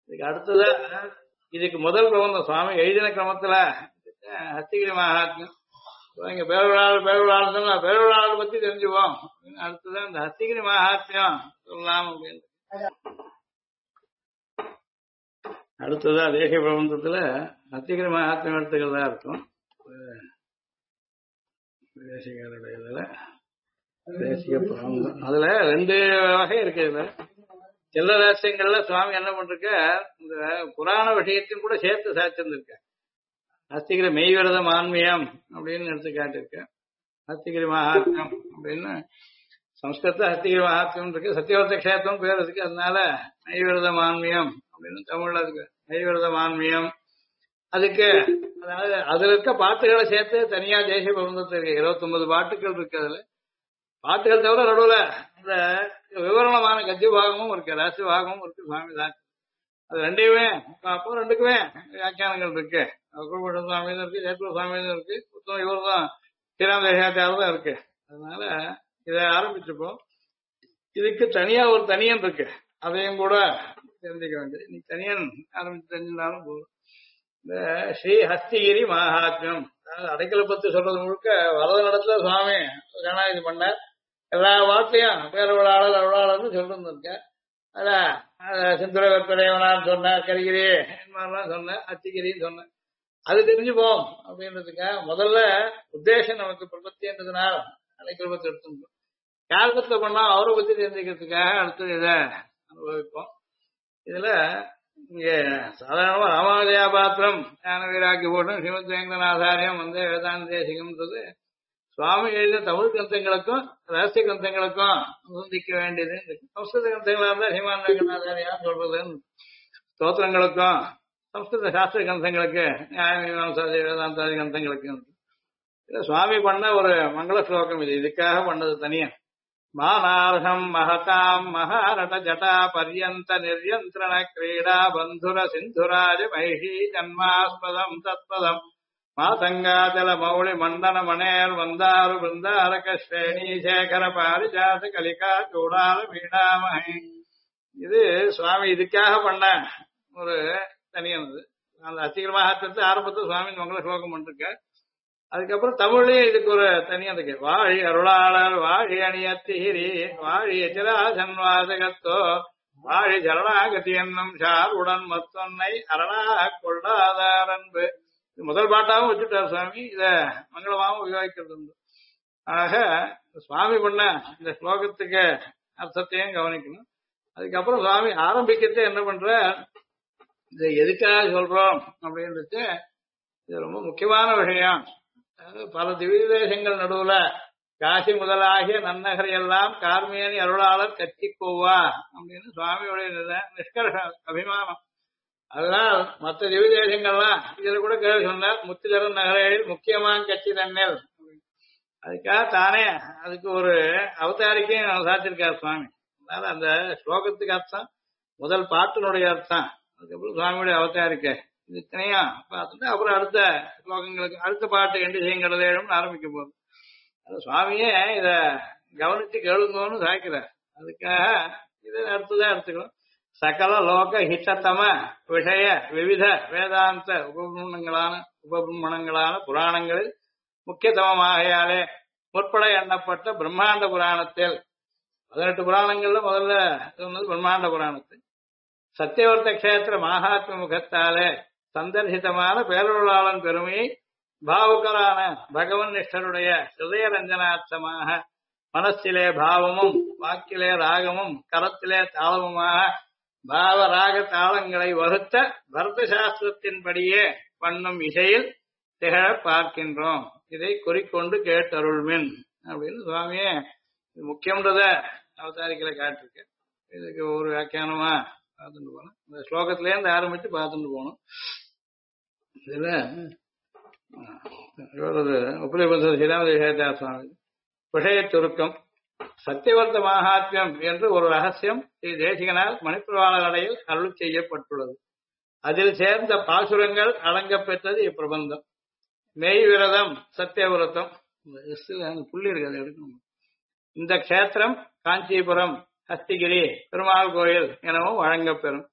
இதுக்கு அடுத்ததா இதுக்கு முதல் பிரபந்தம் சுவாமி எழுதின கிரமத்துல ஹஸ்திகிரி மகாத்மியம். இங்க பேருளாள் சொன்னா பேருளாள் பத்தி தெரிஞ்சுப்போம். அடுத்ததான் இந்த ஹஸ்திகிரி மகாத்மியம் சொல்லலாம் அப்படின்னு. அடுத்ததா தேசிய பிரபந்தத்துல ஹஸ்திகிரி மகாத்மியம் எடுத்துக்கிறதா இருக்கும். தேசிகருடைய இதுல தேசிய பிரபந்தம் அதுல 2 வகை இருக்கு. இதுல செல்ல ரகசியங்கள்ல சுவாமி என்ன பண்ருக்க, இந்த புராண விஷயத்தையும் கூட சேர்த்து சாய்ச்சிருந்திருக்க. ஹஸ்திகிரி மெய்விரத மான்மியம் அப்படின்னு எடுத்து காட்டிருக்க. ஹஸ்திகிரி மகாத்மியம் அப்படின்னு சம்ஸ்கிருத ஹஸ்திகிரி மகாத்மியம் இருக்கு. சத்தியவர்த்த கஷேத்திரம் பேர் இருக்கு. அதனால மெய்விரத மான்மியம் அப்படின்னு தமிழ்ல இருக்கு. மெய்விரத மான்மியம் அதுக்கு அதாவது அதுல இருக்க பாட்டுகளை சேர்த்து தனியா தேசிய பிரபந்தத்தில் இருக்கு. 29 பாட்டுகள் இருக்கு. அதுல பாட்டுகள் தவிர நடுவுல இந்த விவரணமான கத்திய பாகமும் இருக்கு, ரகசிய பாகமும் இருக்கு. சுவாமி தான் அது ரெண்டையுமே அப்போ ரெண்டுக்குமே வியாக்கியானங்கள் இருக்கு. குருபட்ட சுவாமி இருக்கு, ஜெயத்புர சுவாமி இருக்கு, புத்தகம் இவர் தான் ஸ்ரீராம் தேசியாச்சாரம் தான் இருக்கு. அதனால இதை ஆரம்பிச்சிருப்போம். இதுக்கு தனியா ஒரு தனியன் இருக்கு, அதையும் கூட தெரிஞ்சுக்க வேண்டியது. நீ தனியன் ஆரம்பிச்சு தெரிஞ்சிருந்தாலும் போதும். இந்த ஸ்ரீ ஹஸ்திகிரி மகாத்மியம் அடைக்கல பத்தி சொல்றது முழுக்க வரத நடத்துல சுவாமி கணாயுதி பண்ணார். எல்லா வார்த்தையும் பேரவளாளர் அருளாளர்னு சொல்லிருந்திருக்க. அதான் சிந்துர வெப்படையவனான்னு சொன்னார், கரிகிரி மாதிரிலாம் சொன்னேன், அத்திகிரின்னு சொன்னேன். அது தெரிஞ்சுப்போம் அப்படின்றதுக்காக முதல்ல உத்தேசம் நமக்கு பிரபத்தின்றதுனால அடைக்கல பத்தி எடுத்துருந்தோம். யாருக்கத்துல பண்ணா அவரை பத்தி தெரிஞ்சுக்கிறதுக்காக அடுத்தது இதை அனுபவிப்போம். இதுல இங்க சாதாரணமா ராமானுஜயா பாத்திரம் ஞான வீராக்கி போட்டும் ஸ்ரீமத் வேங்கடநாதாரியம் வந்து வேதாந்த தேசிகம்ன்றது சுவாமி எழுதின தமிழ் கிரந்தங்களுக்கும் ரகசிய கிரந்தங்களுக்கும் சந்திக்க வேண்டியது. சம்ஸ்கிருத கிரந்தங்களா இருந்தா ஸ்ரீமான் வேங்கடநாதாரியான்னு சொல்றதுன்னு, ஸ்தோத்திரங்களுக்கும் சம்ஸ்கிருத சாஸ்திர கிரந்தங்களுக்கு நியாய மீமாம்சாதி வேதாந்தாதி கிரந்தங்களுக்கு சுவாமி பண்ண ஒரு மங்கள ஸ்லோகம். இது இதுக்காக பண்ணது தனியா. மானார்ஹம் மகதாம் மகாரட ஜடா பர்யந்த நிர்யந்திரண கிரீடா பந்துர சிந்துராஜ மகிஷி ஜன்மாஸ்பதம் தத்பதம் மாதங்காஜல மௌளி மண்டன மணேர் வந்தாரு பிருந்தாரக ஸ்ரேணி சேகர பாரிஜாத கலிகா சூடால பீடாமகை. இது சுவாமி இதுக்காக பண்ண ஒரு தனியானது. அந்த அத்திகிரி மகாத்மியத்தை ஆரம்பத்தில் சுவாமி மங்கள ஸ்லோகம் பண்ணிருக்க. அதுக்கப்புறம் தமிழ்லயும் இதுக்கு ஒரு தனியா இருக்கு. வாழி அருளாளர் வாழி அணியத்திகிரி வாழி எச்சிராசன்வாசகத்தோ வாழி சரணாகதி என்னும் சார் உடன் மத்தொன்னை அரணா கொள்ளாதார் அன்பு. முதல் பாட்டாவும் வச்சுட்டார் சுவாமி. இத மங்களமாவும் உபயோகிக்கிறது உண்டு. ஆக சுவாமி பண்ண இந்த ஸ்லோகத்துக்கு அர்த்தத்தையும் கவனிக்கணும். அதுக்கப்புறம் சுவாமி ஆரம்பிக்கிறதே என்ன பண்ற, இதை எதுக்காக சொல்றோம் அப்படின்றது இது ரொம்ப முக்கியமான விஷயம். பல திவ்ய தேசங்கள் நடுவுல காசி முதலாகிய நன்னகரை எல்லாம் கார்மேனி அருளாளர் கட்சி போவா அப்படின்னு சுவாமியுடைய நிஷ்கர்ஷ அபிமானம். அதனால் மற்ற திவ்ய தேசங்கள்லாம் இதுல கூட கேள்வி சொன்னார். முத்திதரன் நகரையில் முக்கியமான கட்சி தன்னல். அதுக்காக தானே அதுக்கு ஒரு அவதாரிக்கையும் சாத்திருக்கார் சுவாமி. அதனால அந்த ஸ்லோகத்துக்கு அர்த்தம் முதல் பாட்டினுடைய அர்த்தம், அதுக்கப்புறம் சுவாமியுடைய அவதாரிக்கை இது இத்தனையா பார்த்துட்டு அப்புறம் அடுத்த ஸ்லோகங்களுக்கு அடுத்த பாட்டு எண்டு செய்யுங்கிறதேடும் ஆரம்பிக்க போகுது. அது சுவாமியே இத கவனிச்சு கேளுங்கன்னு சாய்க்கிறார். அதுக்காக இதை அடுத்துதான் எடுத்துக்கணும். சகல லோக ஹிதத்தம விஷய விவித வேதாந்த உபபிரமணங்களான புராணங்களில் முக்கியத்தமமாகையாலே முற்பட எண்ணப்பட்ட பிரம்மாண்ட புராணத்தில் 18 புராணங்கள்ல முதல்ல சொன்னது பிரம்மாண்ட புராணத்தில் சத்தியவர்த்த கஷேத்திர மகாத்ம முகத்தாலே சந்தர்சிதமான பேரருளாளன் பெருமையை பாவுக்கரான பகவன் நிஷ்டருடைய ஹிருதய ரஞ்சனார்த்தமாக மனசிலே பாவமும் வாக்கிலே ராகமும் கரத்திலே தாளமுமாக பாவ ராக தாளங்களை வகுத்த பரத சாஸ்திரத்தின்படியே பண்ணும் இசையில் திகழ பார்க்கின்றோம். இதை குறிக்கொண்டு கேட்டருள்மின் அப்படின்னு சுவாமியே முக்கியம்ன்றத அவதாரிக்கல காட்டிருக்கு. இதுக்கு ஒரு வியாக்கியானமா பார்த்துட்டு போனோம். இந்த ஸ்லோகத்திலே இருந்து ஆரம்பிச்சு பார்த்துட்டு போனோம். இதுல இவரது உபநிபந்த ஸ்ரீராமதேசாச்சார சுவாமி விஷய சுருக்கம். சத்தியவர்த்த மகாத்மியம் என்று ஒரு ரகசியம் ஸ்ரீ தேசிகனால் மணிப்பிரவாளகடையில் அருள் செய்யப்பட்டுள்ளது. அதில் சேர்ந்த பாசுரங்கள் அடங்கப் பெற்றது இப்பிரபந்தம். மெய் விரதம் சத்தியவிரதம் புள்ளி இருக்கு, அதை எடுக்கணும். இந்த கஷேத்திரம் காஞ்சிபுரம் ஹஸ்திகிரி பெருமாள் கோயில் எனவும் வழங்கப்பெறும்.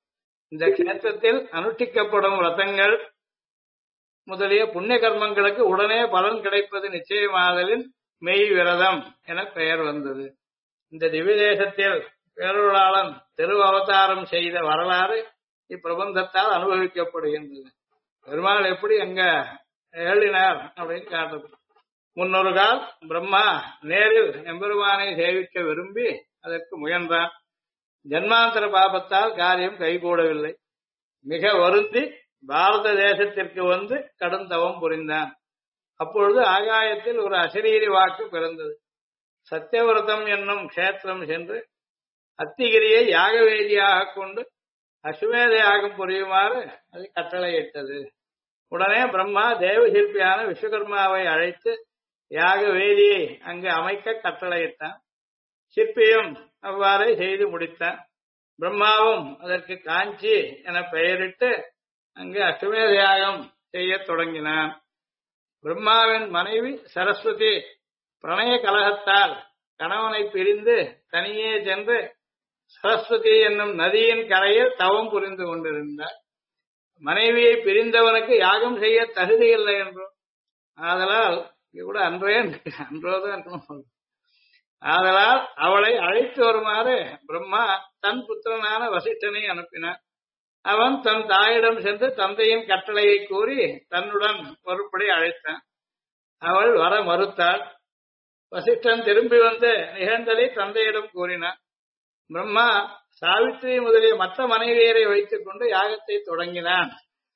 இந்த கஷேத்திரத்தில் அனுஷ்டிக்கப்படும் விரதங்கள் முதலிய புண்ணிய கர்மங்களுக்கு உடனே பலன் கிடைப்பது நிச்சயமாதலின் மெய் விரதம் என பெயர் வந்தது. இந்த திவ்ய தேசத்தில் பேரொருளாளன் திரு அவதாரம் செய்த வரலாறு இப்பிரபந்தத்தால் அனுபவிக்கப்படுகின்றது. பெருமாள் எப்படி அங்க ஏழினார் அப்படின்னு காட்டுது. முன்னொரு கால் பிரம்மா நேரில் எம்பெருமானை சேவிக்க விரும்பி அதற்கு முயன்றான். ஜன்மாந்தர பாபத்தால் காரியம் கைகூடவில்லை. மிக வருந்தி பாரத தேசத்திற்கு வந்து கடுந்தவம் புரிந்தான். அப்பொழுது ஆகாயத்தில் ஒரு அசரீரி வாக்கு பிறந்தது. சத்தியவிரதம் என்னும் க்ஷேத்திரம் சென்று அத்திகிரியை யாகவேதியாக கொண்டு அசுமேத யாகம் புரியுமாறு அது கட்டளையிட்டது. உடனே பிரம்மா தேவசிற்பியான விஸ்வகர்மாவை அழைத்து யாக வேதியை அங்கு அமைக்க கட்டளையிட்டான். சிற்பியும் அவ்வாறே செய்து முடித்தான். பிரம்மாவும் அதற்கு காஞ்சி என பெயரிட்டு அங்கு அசுமேத யாகம் செய்ய தொடங்கினான். பிரம்மாவின் மனைவி சரஸ்வதி பிரணய கலகத்தால் கணவனை பிரிந்து தனியே சென்று சரஸ்வதி என்னும் நதியின் கரையில் தவம் புரிந்து கொண்டிருந்தார். மனைவியை பிரிந்தவனுக்கு யாகம் செய்ய தகுதி இல்லை என்றும் ஆதலால் கூட அன்றோதான் ஆதலால் அவளை அழைத்து வருமாறு பிரம்மா தன் புத்திரனான வசிஷ்டனை அனுப்பினார். அவன் தன் தாயிடம் சென்று தந்தையின் கட்டளையை கூறி தன்னுடன் ஒருபடி அழைத்தான். அவள் வர மறுத்தாள். வசிஷ்டன் திரும்பி வந்து நிகழ்ந்ததை தந்தையிடம் கூறினான். பிரம்மா சாவித்திரி முதலிய மற்ற மனைவியரை வைத்துக் கொண்டு யாகத்தை தொடங்கினான்.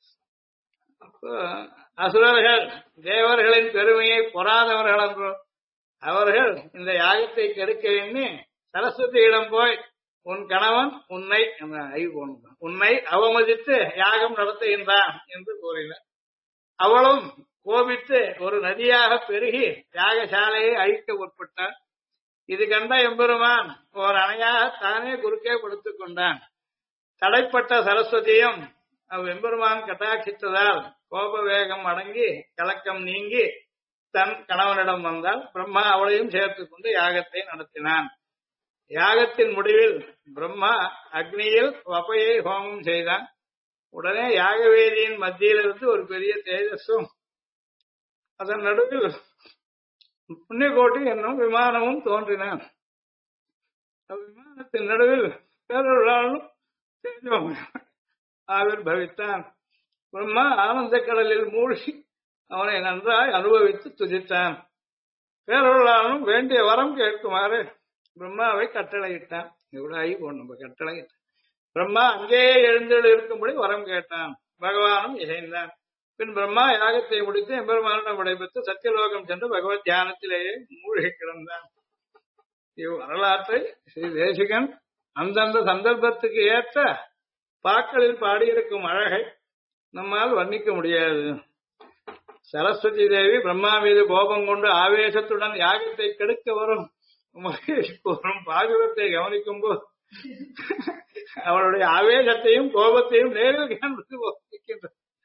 அசுரர்கள் தேவர்களின் பெருமையை பொறாதவர்கள் என்றோ அவர்கள் இந்த யாகத்தை கெடுக்க எண்ணி சரஸ்வதியிடம் போய் உன் கணவன் உன்னை அவமதித்து யாகம் நடத்துகின்றான் என்று கூறினார். அவளும் கோபித்து ஒரு நதியாக பெருகி யாகசாலையை அழிக்க முற்பட்டார். இது கண்ட எம்பெருமான் ஓர் அணையாக தானே குறுக்கே படுத்துக் கொண்டான். தடைப்பட்ட சரஸ்வதியும் எம்பெருமான் கட்டாட்சித்ததால் கோப வேகம் அடங்கி கலக்கம் நீங்கி தன் கணவனிடம் வந்தால் பிரம்மா அவளையும் சேர்த்துக் கொண்டு யாகத்தை நடத்தினான். யாகத்தின் முடிவில் பிரம்மா அக்னியில் வபையை ஹோமம் செய்தான். உடனே யாகவேதியின் மத்தியிலிருந்து ஒரு பெரிய தேஜஸும் அதன் நடுவில் புண்ணியகோட்டி என்னும் விமானமும் தோன்றினான். விமானத்தின் நடுவில் பேரொருளாலும் ஆவிர்பவித்தான். பிரம்மா ஆனந்த கடலில் மூழ்கி அவனை நன்றாய் அனுபவித்து துதித்தான். பேரொருளாலும் வேண்டிய வரம் கேட்குமாறு பிரம்மாவை கட்டளையிட்டான். எவ்வளவு ஆகி போனோம் கட்டளையிட்டான். பிரம்மா அங்கேயே எழுந்தெழு இருக்கும்படி வரம் கேட்டான். பகவானும் இசைந்தான். பின் பிரம்மா யாகத்தை முடித்து எம்பெருமானிடம் விடைபெற்று சத்தியலோகம் சென்று பகவத் தியானத்திலேயே மூழ்கி கிடந்தான். இவ்வரலாற்றை ஸ்ரீ தேசிகன் அந்தந்த சந்தர்ப்பத்துக்கு ஏற்ற பாக்களில் பாடியிருக்கும் அழகை நம்மால் வர்ணிக்க முடியாது. சரஸ்வதி தேவி பிரம்மா மீது கோபம் கொண்டு ஆவேசத்துடன் யாகத்தை கெடுக்க வரும் பாகுரத்தை கவனிக்கும் போது அவளுடைய ஆவேசத்தையும் கோபத்தையும் நேரில் காண்பிக்கின்ற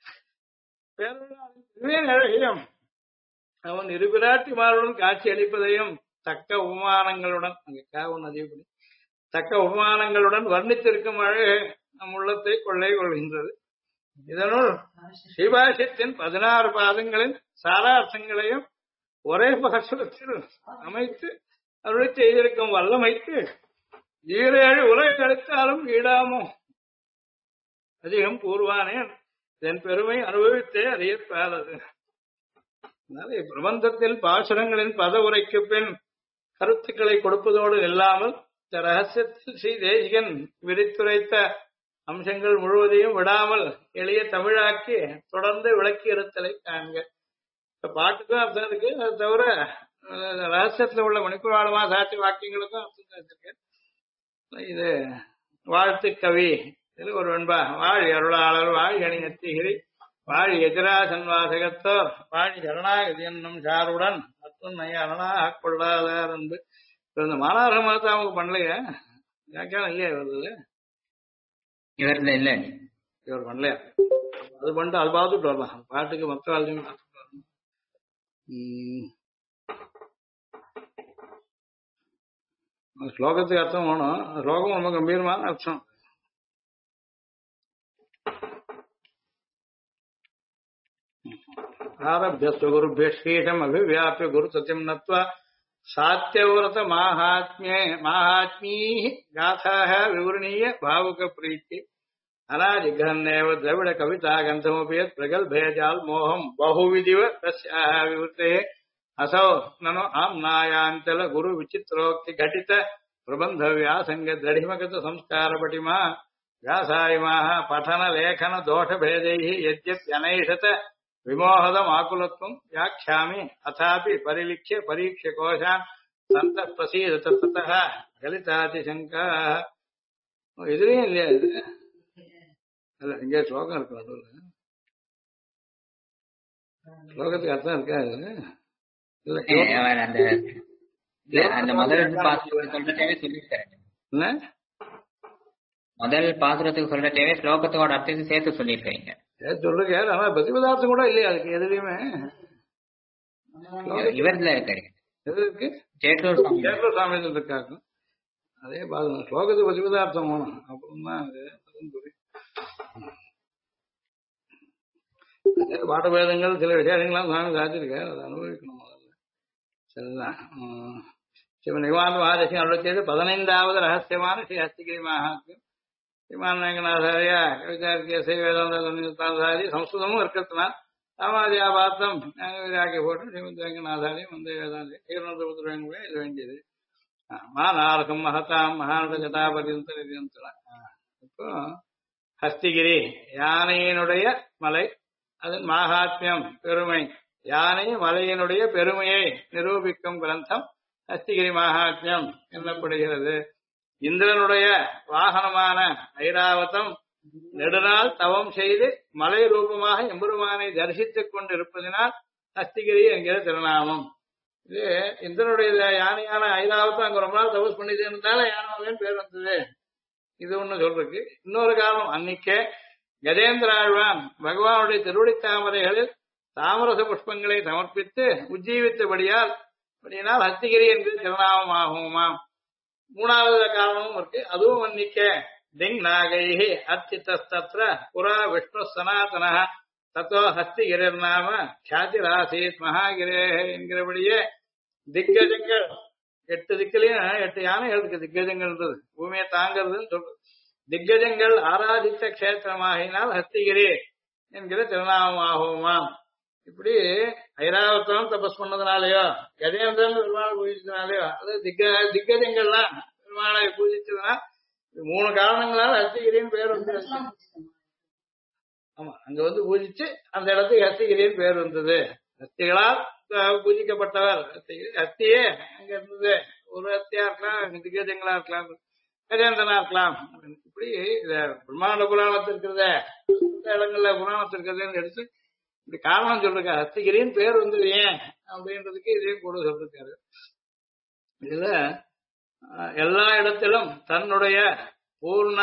அழகையும் அவன் இருபிராட்டிமாருடன் காட்சி அளிப்பதையும் தக்க உபமானங்களுடன் தக்க உபமானங்களுடன் வர்ணித்திருக்கும் அழகு நம் உள்ளத்தை கொள்ளை கொள்கின்றது. இதனுள் ஸ்ரீபாஷ்யத்தின் 16 பாதங்களின் சாரார்த்தங்களையும் ஒரே பாசுரத்தில் அமைத்து அருளை செய்திருக்கும் வல்லமைக்கு 7 உலக அளித்தாலும் ஈடாமோ அதிகம் கூறுவானேன். இதன் பெருமை அனுபவித்தே அறியப்பாதது. பிரபந்தத்தில் பாசுரங்களின் பத உரைக்கு பின் கருத்துக்களை கொடுப்பதோடு இல்லாமல் இந்த ரகசியத்தில் ஸ்ரீ தேசிகன் விரித்துரைத்த அம்சங்கள் முழுவதையும் விடாமல் எளிய தமிழாக்கி தொடர்ந்து விளக்கி இருத்தலை காண்க. பாட்டுக்கும் அர்த்தம் இருக்கு. அது தவிர ரகசியத்துல உள்ள மணிக்குறாளமா சாட்சி வாக்கியங்களுக்கும் அர்த்தம் வச்சிருக்கேன். இது வாழ்த்து கவி இது ஒரு வெண்பா. வாழ் அருளாளர் வாழ் அணி நத்திகிரி வாழ் எதிராசன் வாசகத்தோர் வாழ் சரணாகதி என்னும் சாருடன் அத்துணை அரணாக கொள்ளாதார் என்று இந்த மாநகர மாதாவுக்கு பண்ணலையா வியாக்கியானம் இல்லையா இவரது இவர்ல இல்ல இவர் பண்ணலையா? அது பண்ணிட்டு அது பார்த்துட்டு வரலாம். பாட்டுக்கு மற்ற வாழ்க்கையும் பார்த்துட்டு வரலாம். ஸ்லோகத்துக்கு அர்த்தம் வேணும். ஸ்லோகம் ரொம்ப கம்பீரமான அர்த்தம். ஆரபியஸ்வ குருபிய ஸ்ரீஷம் அபிவியாபிய குரு சத்தியம் நத்வா சாத்தியவிரத மாஹாத்மீ காதாக விவரணீய பாவுக பிரீத்தி அநாதிகன்னேவ திரவிட கவிதா கந்தமோபியத் பிரகல்பேஜால் மோகம் பகுவிதிவ தஸ்யாஹ விவృతే असौ ननो आम्नायांचल गुरु विचित्रोक्ति घटित प्रबंध व्यासंग दृढ़िमगत संस्कार पटिमा व्यासायिमाः पठन लेखन दोष भेदैः यद्यप्यनैषत विमोहदम् आकुलत्वं व्याख्यामि अथापि परिलिख्य परीक्ष्य कोशान् सन्तः प्रसीदत ततः गलितातिशङ्काः இதுலயும் இல்லையா இது இல்ல இங்க ஸ்லோகம் இருக்கு நடுவுல ஸ்லோகத்துக்கு அர்த்தம் இருக்கா இது இல்ல அவர் அந்த அந்த முதல் பாசுரத்துக்கு சொல்றதே சொல்லிருக்காரு. என்ன முதல் பாசுரத்துக்கு சொல்றதே ஸ்லோகத்தோட அர்த்தத்தை சேர்த்து சொல்லிருக்கீங்க. சொல்லுங்க. ஆனா பிரதிபதார்த்தம் கூட இல்லையா அதுக்கு எதுலையுமே. இவர்ல இருக்காரு. எது இருக்கு? சேட்டூர் சுவாமி இருக்காங்க. அதே பாருங்க ஸ்லோகத்துக்கு பிரதிபதார்த்தம் வேணும். அப்புறம் தான் அது புரியும். பாடபேதங்கள் சில விசேஷங்கள்லாம் சுவாமி சாதிச்சிருக்காரு. அதை அனுபவிக்கணும் முதல்ல. சரிதான். சிவநிவாந்த மகாதேசியம் அருள் செய்து 15வது ரகசியமான ஸ்ரீ ஹஸ்திகிரி மகாத்மியம் ஸ்ரீமான் ரங்கநாதாரியா கவிதார்த்திய வேதாந்தாதி சம்ஸ்கிருதமும் இருக்கிறதுனா சாமாதியா பார்த்தம் விராக்கி போட்டு ஸ்ரீமந்த் ரங்கநாதாரியம் வந்த வேதாந்தி 230 இது வேண்டியது. மாநாரகம் மகதாம் மகானட ஜட்டாபரியந்தலாம். இப்போ ஹஸ்திகிரி யானையினுடைய மலை, அதன் மகாத்மியம் பெருமை, யானை மலையினுடைய பெருமையை நிரூபிக்கும் கிரந்தம் ஹஸ்திகிரி மகாத்மியம் என்னப்படுகிறது. இந்திரனுடைய வாகனமான ஐராவதம் நெடுநாள் தவம் செய்து மலை ரூபமாக எம்பெருமானை தரிசித்துக் கொண்டிருப்பதனால் ஹஸ்திகிரி என்கிற திருநாமம். இது இந்திரனுடைய யானையான ஐராவதம் அங்க ரொம்ப நாள் தபஸ் பண்ணிட்டு யானவன் பேர் வந்தது. இது ஒண்ணு சொல்றதுக்கு. இன்னொரு காரணம், அன்னைக்கே கஜேந்திர ஆழ்வான் பகவானுடைய திருவடி தாமரைகளில் தாமரச புஷ்பங்களை சமர்ப்பித்து உஜ்ஜீவித்தபடியால் ஹஸ்திகிரி என்று திருநாமம் ஆகுமாம். மூணாவது காரணமும் இருக்கு. அதுவும் அன்னிக்க திங் நாகைஹி அர்ச்சிதஸ்தத்ர புரா விஷ்ணு சனாதன தத்தோ ஹஸ்திகிரிர் நாம ख्यातिरासीत् மகாகிரே என்கிறபடியே திக்கஜங்கள் 8 திக்கிலையும் 8 யானைகள் இருக்கு. திக்கஜங்கள்ன்றது பூமியை தாங்கிறதுன்னு சொல்றது. திக்கஜங்கள் ஆராதித்த கஷேத்திரமாகினால் ஹஸ்திகிரி என்கிற திருநாமம் ஆகுமாம். இப்படி ஐராவதம் தபஸ் பண்ணதுனாலயோ கஜேந்திரன் பெருமாளை பூஜிச்சதுனாலயோ அது திக்கஜங்கள்லாம் பெருமாளை பூஜிச்சதுனா 3 காரணங்களால ஹஸ்திகிரின்னு பேர் வந்து. ஆமா, அங்க வந்து பூஜிச்சு அந்த இடத்துக்கு ஹஸ்திகிரின்னு பேர் வந்தது. ஹஸ்திகளால் பூஜிக்கப்பட்டவர் ஹஸ்திகிரி. ஹஸ்தியே அங்க இருந்தது. ஒரு ஹஸ்தியா இருக்கலாம், திக்கஜங்களா இருக்கலாம், கஜேந்திரனா இருக்கலாம். இப்படி இத பிரம்மாண்ட புராணத்தில் இருக்கிறத இந்த இடங்கள்ல புராணத்தில் இருக்கிறதுன்னு எடுத்து இப்படி காரணம் சொல்லிருக்காரு. ஹஸ்திகிரின்னு பேர் வந்தது ஏன் அப்படின்றதுக்கு இதையும் கூட சொல்லிருக்காரு. இதுல எல்லா இடத்திலும் தன்னுடைய பூர்ண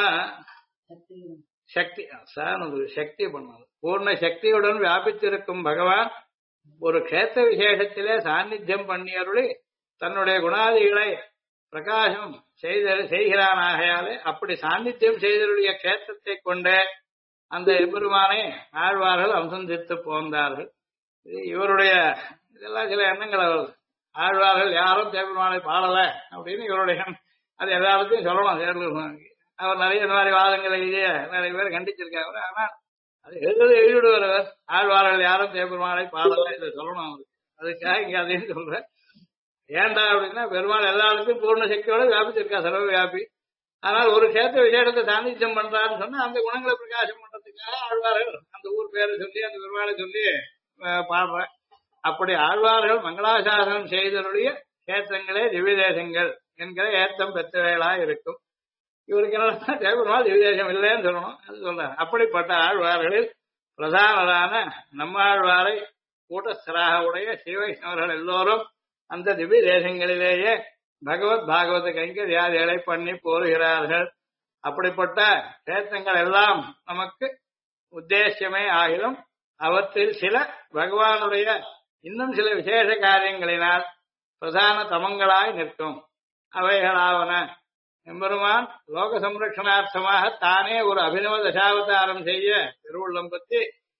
சக்தி சக்தி பண்ணது பூர்ண சக்தியுடன் வியாபித்திருக்கும் பகவான் ஒரு கஷேத்திர விசேஷத்திலே சாநித்தியம் பண்ணியருளி தன்னுடைய குணாதிகளை பிரகாசம் செய்கிறானாகையாலே அப்படி சாநித்தியம் செய்தருடைய கஷேத்திரத்தை கொண்டே அந்த எம்பெருமானை ஆழ்வார்கள் அம்சந்தித்து போந்தார்கள். இவருடைய இதெல்லாம் சில எண்ணங்கள் வருது. ஆழ்வார்கள் யாரும் தேவெருமானை பாடல அப்படின்னு இவருடைய அது எல்லாத்தையும் சொல்லணும். தேர்தல் அவர் நிறைய இந்த மாதிரி வாதங்களை நிறைய பேர் கண்டிச்சிருக்காரு. ஆனா அது எழுதிவிடுவார். ஆழ்வார்கள் யாரும் தேவெருமானை பாடல இதை சொல்லணும் அவருக்கு. அதுக்காக இங்க அதையும் சொல்றேன். ஏண்டா அப்படின்னா பெருமாள் எல்லாருக்கும் பூர்ண சக்தியோட வியாபிச்சிருக்கா, சர்வ வியாபி. ஆனால் ஒரு கஷேத்திர விசேஷத்தை சாநித்தியம் பண்றாருன்னு சொன்னா அந்த குணங்களை பிரகாசம் பண்றதுக்காக ஆழ்வார்கள் அந்த ஊர் பேரை சொல்லி அந்த பெருமாளை சொல்லி பாடுறேன். அப்படி ஆழ்வார்கள் மங்களாசாசனம் செய்தருடைய கஷேத்திரங்களே திவ்யதேசங்கள் என்கிற ஏத்தம் பெற்றவைகளா இருக்கும். இவருக்கு என்ன தேவபெருமாள் திவ்யதேசம் இல்லைன்னு சொல்லணும். அது சொல்றாரு. அப்படிப்பட்ட ஆழ்வார்களில் பிரதானரான நம்மாழ்வாரை கூட்டஸ்தராக உடைய ஸ்ரீவைஷ்ணவர்கள் எல்லோரும் அந்த திவ்ய தேசங்களிலேயே பகவத் பாகவத கைங்கரியாதிகளை பண்ணி போருகிறார்கள். அப்படிப்பட்ட கஷேத்திரங்கள் எல்லாம் நமக்கு உத்தேசியமே ஆகிலும் அவற்றில் சில பகவானுடைய இன்னும் சில விசேஷ காரியங்களினால் பிரதான தமங்களாய் நிற்கும். அவைகளாவன எம்பெருமான் லோக சம்ரட்சணார்த்தமாக தானே ஒரு அபிநவ தசாவதாரம் செய்ய திருவுள்ளம் பற்றி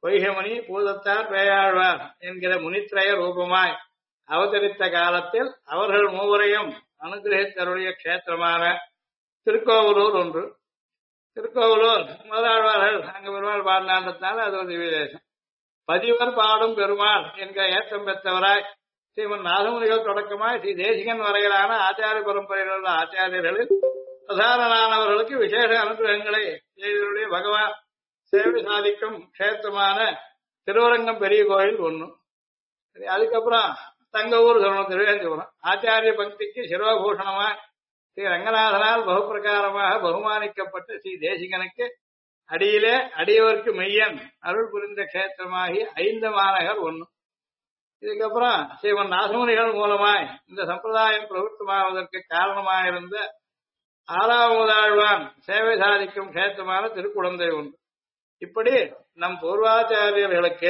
பொய்கமணி பூதத்தார் பேயாழ்வார் என்கிற முனித்ரய ரூபமாய் அவதரித்த காலத்தில் அவர்கள் மூவரையும் அனுகிரகித்தருடைய கஷேத்திரமான திருக்கோவலூர் ஒன்று. திருக்கோவலூர் முதலாழ்வார்கள் அங்கு பெருமாள் பாடினான்றதுனால அது ஒரு திவ்ய தேசம். பதிவர் பாடும் பெருமாள் என்கிற ஏற்றம் பெற்றவராய் ஸ்ரீமன் நாதமுனிகள் தொடக்கமாய் ஸ்ரீ தேசிகன் வரையிலான ஆச்சாரிய பரம்பரையில் உள்ள ஆச்சாரியர்களில் பிரதானமானவர்களுக்கு விசேஷ அனுகிரகங்களை செய்தவருடைய பகவான் சேவை சாதிக்கும் கஷேத்திரமான திருவரங்கம் பெரிய கோயில் ஒண்ணு. சரி, அதுக்கப்புறம் தங்க ஊர் சொல்லணும் திருவேந்திபுரம். ஆச்சாரிய பக்திக்கு சிரோபூஷணமாய் ஸ்ரீ ரங்கநாதனால் பகுப்பிரகாரமாக பகுமானிக்கப்பட்ட ஸ்ரீ தேசிகனுக்கு அடியிலே அடியவர்க்கு மெய்யன் அருள் புரிந்த கஷேத்திரமாகி 5 மாநகர் ஒண்ணு. இதுக்கப்புறம் ஸ்ரீமன் நாசமுனிகள் மூலமாய் இந்த சம்பிரதாயம் பிரவருத்தமாவதற்கு காரணமாயிருந்த 6ஆம் முதலாழ்வான் சேவை சாதிக்கும் கஷேத்திரமான திருக்குடந்தை ஒன்று. இப்படி நம் பூர்வாச்சாரியர்களுக்கு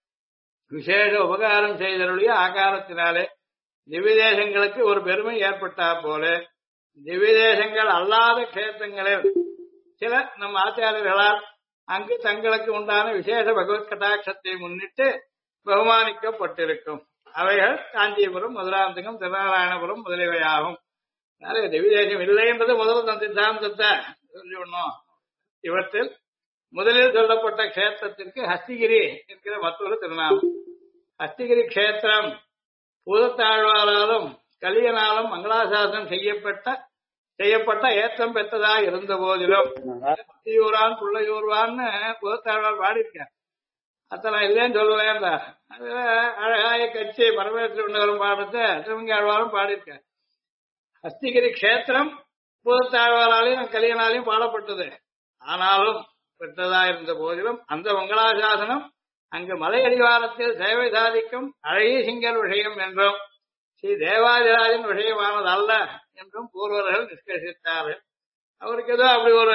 விசேஷ உபகாரம் செய்தருடைய ஆகாரத்தினாலே திவ்ய தேசங்களுக்கு ஒரு பெருமை ஏற்பட்டா போல திவ்ய தேசங்கள் அல்லாத கஷேத்திரங்களில் சில நம் ஆச்சாரியர்களால் அங்கு தங்களுக்கு உண்டான விசேஷ பகவத் கட்டாட்சத்தை முன்னிட்டு பகுமானிக்கப்பட்டிருக்கும். அவைகள் காஞ்சிபுரம், மதுராந்தகம், திருநாராயணபுரம் முதலியவையாகும். திவ்ய தேசம் இல்லை என்பது முதல் சித்தாந்தத்தை சொல்லிவிடணும். இவற்றில் முதலில் சொல்லப்பட்ட கஷேத்திரத்திற்கு ஹஸ்திகிரி என்கிற மற்றொரு திருநாமம். ஹஸ்திகிரி கஷேத்திரம் பூதத்தாழ்வாராலும் கலியனாலும் மங்களாசாசனம் செய்யப்பட்ட ஏற்றம் பெற்றதாக இருந்த போதிலும் பத்தியூரான் புள்ளையூர்வான்னு பூதத்தாழ்வார் பாடியிருக்கார். அத்தனை இல்லைன்னு சொல்லலேன். அது அழகாய கட்சி பரமேஸ்வரன் பாடுறத திருமங்காழ்வாரும் பாடியிருக்கார். ஹஸ்திகிரி கஷேத்திரம் பூதத்தாழ்வாராலையும் கலியனாலையும் பாடப்பட்டது. ஆனாலும் பெற்றதா இருந்த போதிலும் அந்த மங்களாசாசனம் அங்கு மலை அடிவாரத்தில் சேவை சாதிக்கும் அழகிய சிங்கர் விஷயம் என்றும் ஸ்ரீ தேவாதிராஜன் விஷயமானது அல்ல என்றும் பூர்வர்கள் நிஷ்கர்ஷித்தார்கள். அவருக்கு ஏதோ அப்படி ஒரு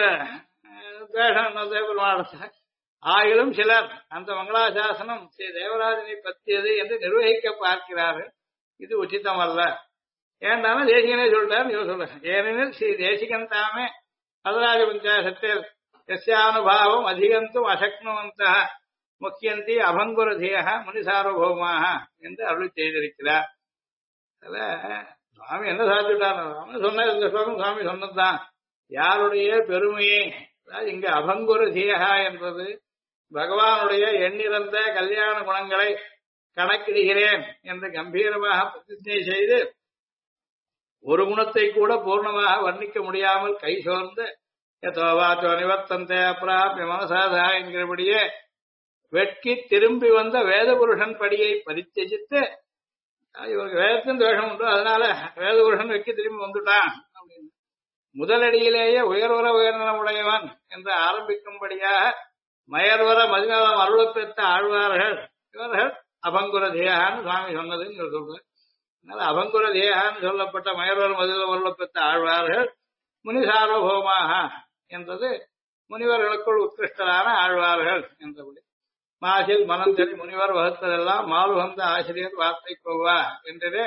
துவேஷம். ஆயிலும் சிலர் அந்த மங்களாசாசனம் ஸ்ரீ தேவராஜனை பற்றியது என்று நிர்வகிக்க பார்க்கிறார்கள். இது உச்சிதம் அல்ல. ஏன்டான தேசிகனே சொல்லிட்டார், இவர் சொல்ல. ஏனெனில் ஸ்ரீ தேசிகன் தாமே வரதராஜ பஞ்சாசத்தில் எஸ்யானுபாவம் அதிகந்தும் அசக்னுவந்த முக்கியந்தி அபங்குரதிய முனிசார்வபௌமாக என்று அருள் செய்திருக்கிறார். சுவாமி என்ன சாதிச்சுட்டார்? சொன்ன இந்த ஸ்லோகம் சுவாமி சொன்னதுதான். யாருடைய பெருமையை, இங்கு அபங்குரதியா என்பது பகவானுடைய எண்ணிறந்த கல்யாண குணங்களை கணக்கிடுகிறேன் என்று கம்பீரமாக பிரதிஜை செய்து ஒரு குணத்தை கூட பூர்ணமாக வர்ணிக்க முடியாமல் கை சோர்ந்து யதோவாச்சோ நிவர்த்தந்தே அப்ராப்ய மனசாதா என்கிறபடியே வெட்கி திரும்பி வந்த வேத புருஷன் படியை பரித்தஜித்து இவருக்கு வேதத்தின் தோஷம் உண்டு, அதனால வேத புருஷன் வெட்கி திரும்பி வந்துட்டான் அப்படின்னு முதலடியிலேயே உயர்வர உயர்நலம் உடையவன் என்று ஆரம்பிக்கும்படியாக மயர்வர மதிநலம் அருளப் பெற்ற ஆழ்வார்கள் இவர்கள் அபங்குர தேகான்னு சுவாமி சொன்னதுன்னு சொல்றேன். அதனால அபங்குர தேகான்னு சொல்லப்பட்ட மயர்வர மதிநலம் அருளப் பெற்ற ஆழ்வார்கள் முனிசார்வபௌமாக என்றது முனிவர்களுக்குள் உத்கிருஷ்டரான ஆழ்வார்கள் என்றபடி. மாசில் மனந்தெளி முனிவர் வகுத்ததெல்லாம் மாலுகந்த ஆசிரியர் வார்த்தை கொவ்வா என்றே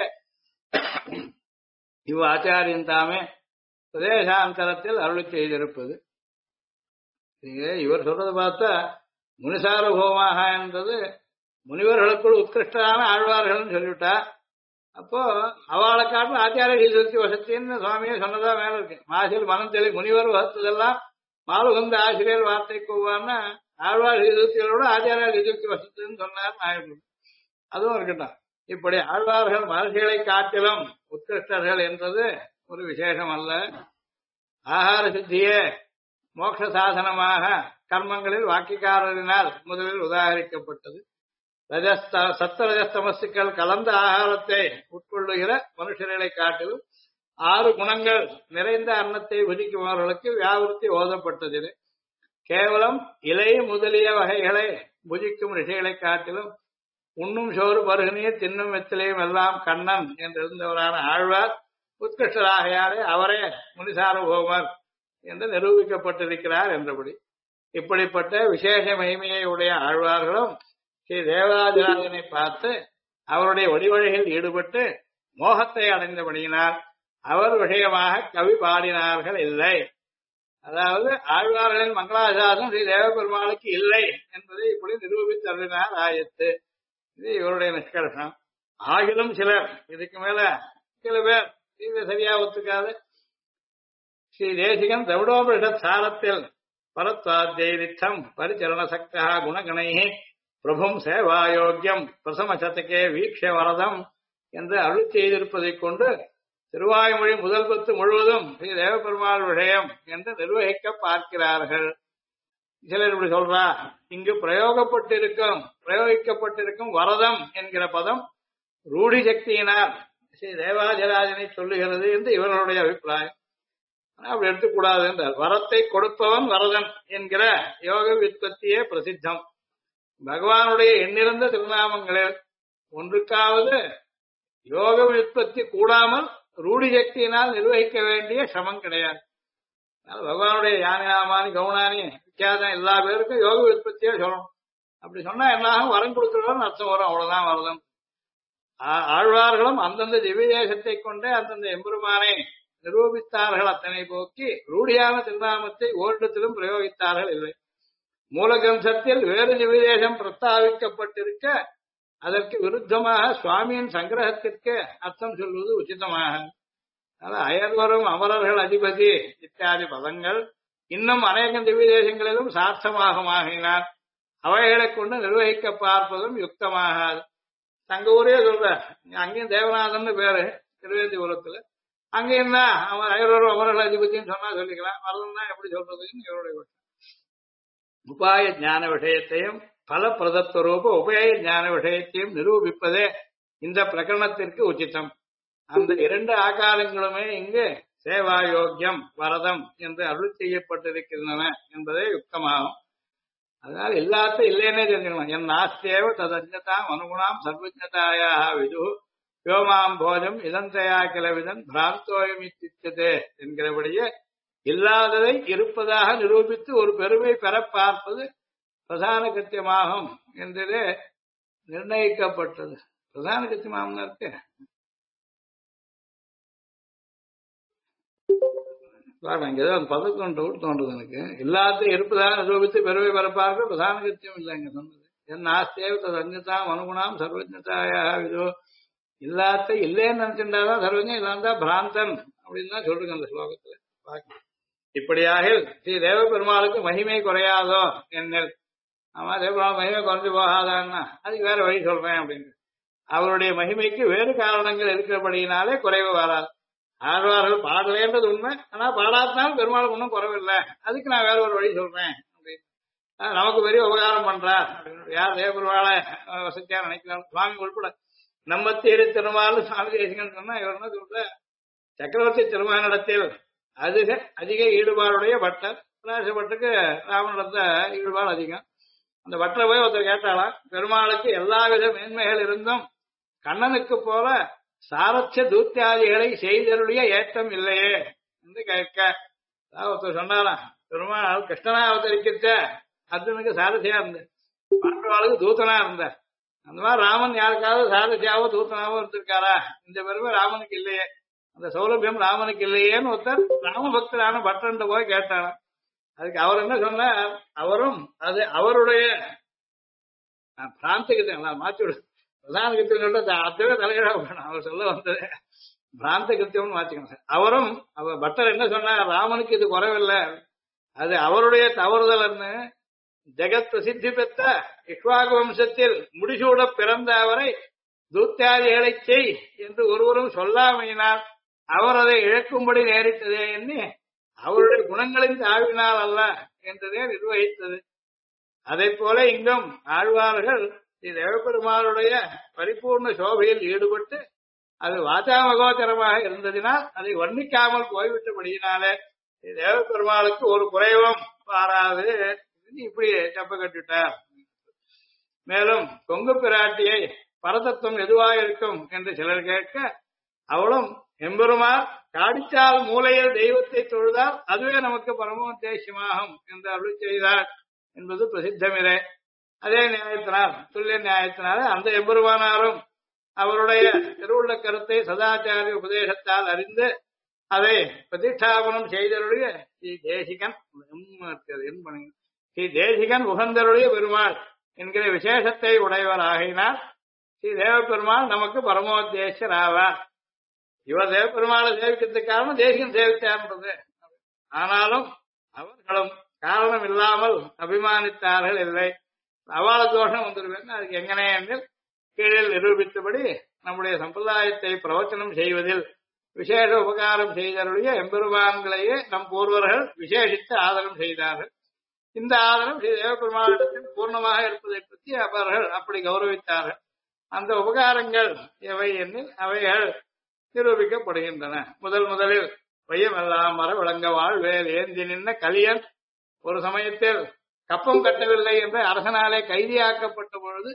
இவ் ஆச்சாரியன் தாமே பிரதேசாந்தரத்தில் அருளி செய்திருப்பது. இவர் சொல்றது பார்த்தா முனிசார்வபௌமாக என்றது முனிவர்களுக்குள் உத்கிருஷ்டரான ஆழ்வார்கள் சொல்லிவிட்டா. அப்போ அவளை காட்டில் ஆச்சாரிய சீசுத்தி வசத்தின்னு சுவாமியே சொன்னதா மேல இருக்கு. மாசில் மனம் தெளி முனிவர் வகுத்ததெல்லாம் மாலுகந்த ஆசிரியர் வார்த்தை கொவ்வான்னு ஆழ்வார் சீசுத்திகளோட ஆச்சாரிய சீசுத்தி வசத்தின்னு சொன்னார் நாயகர். அதுவும் இருக்கட்டும். இப்படி ஆழ்வார்கள் மகர்ஷிகளை காட்டிலும் உத்கிருஷ்டர்கள் என்றது ஒரு விசேஷம் அல்ல. ஆகார சித்தியே மோட்ச சாதனமாக கர்மங்களில் வாக்கியக்காரரினால் முதலில் உதாகரிக்கப்பட்டது. சத்தரஜஸ்தமசுக்கள் கலந்த ஆகாரத்தை உட்கொள்ளுகிற மனுஷர்களை காட்டிலும் 6 குணங்கள் நிறைந்த அன்னத்தை புதிக்குமவர்களுக்கு வியாவிருத்தி ஓதப்பட்டதில்லை. கேவலம் இலை முதலிய வகைகளை புதிக்கும் ரிஷிகளை காட்டிலும் உண்ணும் சோறு பருகனீர் தின்னும் வெத்திலையும் எல்லாம் கண்ணன் என்றிருந்தவரான ஆழ்வார் உத்கிருஷ்டராகையாலே அவரே முனிசார்வபௌமர் என்று நிரூபிக்கப்பட்டிருக்கிறார் என்றபடி. இப்படிப்பட்ட விசேஷ மகிமையை உடைய ஆழ்வார்களும் ஸ்ரீ தேவராஜராஜனை பார்த்து அவருடைய வழிவழிகளில் ஈடுபட்டு மோகத்தை அடைந்தபடியினால் அவர் விஷயமாக கவி பாடினார்கள் இல்லை. அதாவது ஆழ்வார்களின் மங்களாசாசனம் ஸ்ரீ தேவபெருமாளுக்கு இல்லை என்பதை இப்படி நிரூபித்து அருளினார் ஆயத்து. இது இவருடைய நிஷ்கர்ஷம். ஆகிலும் சிலர் இதுக்கு மேல சில பேர் இதை சரியா ஒத்துக்காது. ஸ்ரீ தேசிகன் திரவிடோபனிஷத் சாரத்தில் பரத்வாத்யைரித்தம் பரிச்சரண சக்தா குணகணை பிரபும் சேவாயோக்கியம் பிரசம சதகே வீக்ஷ வரதம் என்று அருள் செய்திருப்பதைக் கொண்டு திருவாய்மொழி முதல் பத்து முழுவதும் ஸ்ரீ தேவபெருமாள் விஷயம் என்று நிர்வகிக்க பார்க்கிறார்கள். சிலர் இப்படி சொல்றா, இங்கு பிரயோகிக்கப்பட்டிருக்கும் வரதம் என்கிற பதம் ரூಢி சக்தியினால் ஸ்ரீ தேவாஜராஜனை சொல்லுகிறது என்று இவர்களுடைய அபிப்பிராயம். அப்படி எடுத்துக்கூடாது என்றார். வரத்தை கொடுப்பவன் வரதன் என்கிற யோக விற்பத்தியே பிரசித்தம். பகவானுடைய எண்ணிறந்த திருநாமங்களில் ஒன்றுக்காவது யோக விற்பத்தி கூடாமல் ரூಢி சக்தியினால் நிர்வகிக்க வேண்டிய சிரமம் கிடையாது. பகவானுடைய யானினாமானி கவுனானி வித்தியாசம் எல்லா பேருக்கும் யோக விற்பத்தியே சொல்லணும். அப்படி சொன்னா என்னாகும், வரம் கொடுக்கிறோம்னு அர்த்தம் வரும். அவ்வளவுதான் வரதம். ஆழ்வார்களும் அந்தந்த திவ்ய தேசத்தை கொண்டே அந்தந்த எம்பெருமானை நிரூபித்தார்கள். அத்தனை போக்கி ரூಢியான திருநாமத்தை ஓரிடத்திலும் பிரயோகித்தார்கள் இல்லை. மூலகம்சத்தில் வேறு திவ்யதேசம் பிரஸ்தாவிக்கப்பட்டிருக்க அதற்கு விருத்தமாக சுவாமியின் சங்கிரகத்திற்கு அர்த்தம் சொல்வது உச்சிதமாக. அயர்வரும் அமரர்கள் அதிபதி இத்தியாதி பதங்கள் இன்னும் அநேக திவ்ய தேசங்களிலும் சார்த்தமாகுமாகினால் அவைகளை கொண்டு நிர்வகிக்க பார்ப்பதும் யுக்தமாகாது. தங்க ஊரே சொல்ற, அங்கேயும் தேவநாதன் பேரு திருவேந்திபுரத்துல, அங்க என்ன அவன் அயர்வரும் அமரர்கள் அதிபதினு சொன்னா சொல்லிக்கலாம். வரலன்னா எப்படி சொல்றதுன்னு இவருடைய உபாய ஞான விஷயத்தையும் பல பிரதத்துவரூப உபய ஞான விஷயத்தையும் நிரூபிப்பதே இந்த பிரகரணத்திற்கு உச்சிதம். அந்த இரண்டு ஆகாரங்களுமே இங்கு சேவாயோக்கியம் வரதம் என்று அருள் செய்யப்பட்டிருக்கின்றன என்பதே யுக்தமாகும். அதனால எல்லாத்தையும் இல்லைன்னே தெரிஞ்சுக்கணும். என் நாஸ்தேவ ததஜதாம் அனுகுணாம் சர்வஜதாயாக விது யோமாம் போஜம் இதந்தையா கிளவிதன் பிராந்தோயம் இத்திச்சதே என்கிறபடியே இல்லாததை இருப்பதாக நிரூபித்து ஒரு பெருமை பெற பார்ப்பது பிரதான கிருத்தியமாகும் என்றே நிர்ணயிக்கப்பட்டது. பிரதான கிருத்தியமாகும் இருக்கு. இங்க ஏதோ பதக்கம் டவுட் தோன்றது எனக்கு. எல்லாத்தையும் இருப்பதாக நிரூபித்து பெருமை பெற பார்க்க பிரதான கிருத்தியம் இல்லை இங்க சொன்னது. என் ஆஸ்தேவ தஞ்சதாம் அனுகுணாம் சர்வஜதாயாக விதோ, எல்லாத்தையும் இல்லைன்னு நினைச்சிருந்தாதான் சர்வஜம், இல்லாந்தா பிராந்தன் அப்படின்னு தான் சொல்றேங்க அந்த ஸ்லோகத்துல பார்க்க. இப்படியாக ஸ்ரீ தேவபெருமாளுக்கு மகிமை குறையாதோ என்னில். ஆமா, தேவபெருமாள் மகிமை குறைஞ்சு போகாதான்னா அதுக்கு வேற வழி சொல்றேன் அப்படின்னு. அவருடைய மகிமைக்கு வேறு காரணங்கள் இருக்கிறபடியினாலே குறைவு வராது. ஆழ்வார்கள் பாடலேன்றது உண்மை, ஆனா பாடாத்தாலும் பெருமாளுக்கு ஒன்றும் குறைவில்லை. அதுக்கு நான் வேற ஒரு வழி சொல்றேன் அப்படின்னு. நமக்கு பெரிய உபகாரம் பண்றார் அப்படின்னு யார் தேவபெருமாளை வசதியா நினைக்கிறார். சுவாமி உட்பட நம்ம தேடி திருமால் சுவாமி தேசிகன்னு சொன்னா இவர் என்ன சொல்ற, சக்கரவர்த்தி திருமகனிடத்தில் அதிக ஈடுபாடுடைய பட்டர். பட்டுக்கு ராமனிடத்த ஈடுபாடு அதிகம். அந்த பட்டரை போய் ஒருத்தர் கேட்டாலாம், பெருமாளுக்கு எல்லாவித மேன்மைகள் இருந்தும் கண்ணனுக்கு போல சாரட்ச தூத்தியாதிகளை செய்தருடைய ஏற்றம் இல்லையே என்று கேட்க, ஒருத்தர் சொன்னாராம், பெருமாள் கிருஷ்ணனா அவதரிக்கிட்ட அர்ஜுனுக்கு சாரதியா இருந்த, பாண்டவாளுக்கு தூத்தனா இருந்த, அந்த மாதிரி ராமன் யாருக்காவது சாரதியாவோ தூத்தனாவோ இருந்திருக்காரா? இந்த பெருமை ராமனுக்கு இல்லையே, அந்த சௌலபியம் ராமனுக்கு இல்லையேன்னு ஒருத்தர் ராமபக்தரான பட்டன்ட்ட போய் கேட்டாராம். அதுக்கு அவர் என்ன சொன்னார், அவரும் அது அவருடைய பிராந்திகத்தை மாற்றி விடு, பிரதான கிருத்தியம் சொல்லிட்டு அதுவே தலைகீழாக போகணும். அவர் சொல்ல வந்தது பிராந்த கிருத்தியம்னு மாற்றிக்கணும் சார். அவரும் அவர் பட்டர் என்ன சொன்னார், ராமனுக்கு இது குறைவில்லை, அது அவருடைய தவறுதல்னு. ஜெகத் பிரசித்தி பெற்ற இக்ஷ்வாகு வம்சத்தில் முடிசூட பிறந்த அவரை தூத்தியாதிகளை செய் என்று ஒருவரும் சொல்லாமையினால் அவர் அதை இழக்கும்படி நேரிட்டதே எண்ணி அவருடைய குணங்களின் தாழ்வினால் அல்ல என்றதே நிர்வகித்தது. அதை போல இங்கும் ஆழ்வார்கள் தேவபெருமாளுடைய பரிபூர்ண சோபையில் ஈடுபட்டு அது வாச்சாமகோச்சரமாக இருந்ததினால் அதை வர்ணிக்காமல் போய்விட்டபடியினாலே தேவபெருமாளுக்கு ஒரு குறைவும் பாராது இப்படி தப்ப கட்டிவிட்டார். மேலும் கொங்கு பிராட்டியை பரதத்துவம் எதுவாக இருக்கும் என்று சிலர் கேட்க, அவளும் எம்பெருமாள் காடிச்சால் மூலையில் தெய்வத்தை தொழுதால் அதுவே நமக்கு பரமோத்தேசியமாகும் என்று அருள் செய்தார் என்பது பிரசித்தமில்லை. அதே நியாயத்தினால் துல்லிய நியாயத்தினால அந்த எம்பெருமானாரும் அவருடைய திருவுள்ள கருத்தை சதாச்சாரிய உபதேசத்தால் அறிந்து அதை பிரதிஷ்டாபனம் செய்தருடைய ஸ்ரீ தேசிகன் ஸ்ரீ தேசிகன் உகந்தருடைய பெருமாள் என்கிற விசேஷத்தை உடையவர் ஆகினார் ஸ்ரீ தேவபெருமாள் நமக்கு பரமோத்தேசர் ஆவார். இவர் தேவபெருமாளை சேவிக்கிறதுக்கு காரணம் தேசிகன் சேவித்தார்ன்றது. ஆனாலும் அவர்களும் காரணம் இல்லாமல் அபிமானித்தார்கள் இல்லை. அவள தோஷம் வந்துருவேன். அதுக்கு எங்கனே என்று கீழே நிரூபித்தபடி நம்முடைய சம்பிரதாயத்தை பிரவச்சனம் செய்வதில் விசேஷ உபகாரம் செய்தருடைய எம்பெருமான்களையே நம் பூர்வர்கள் விசேஷித்து ஆதரம் செய்தார்கள். இந்த ஆதரம் ஸ்ரீ தேவபெருமானிடத்தில் பூர்ணமாக இருப்பதை பற்றி அவர்கள் அப்படி கௌரவித்தார்கள். அந்த உபகாரங்கள் எவை எனில் அவைகள் நிரூபிக்கப்படுகின்றன. முதலில் வையமெல்லாம் மர விளங்க வாழ்வேல் ஏந்தி நின்ன கலியன் ஒரு சமயத்தில் கப்பம் கட்டவில்லை என்று அரசனாலே கைதியாக்கப்பட்ட பொழுது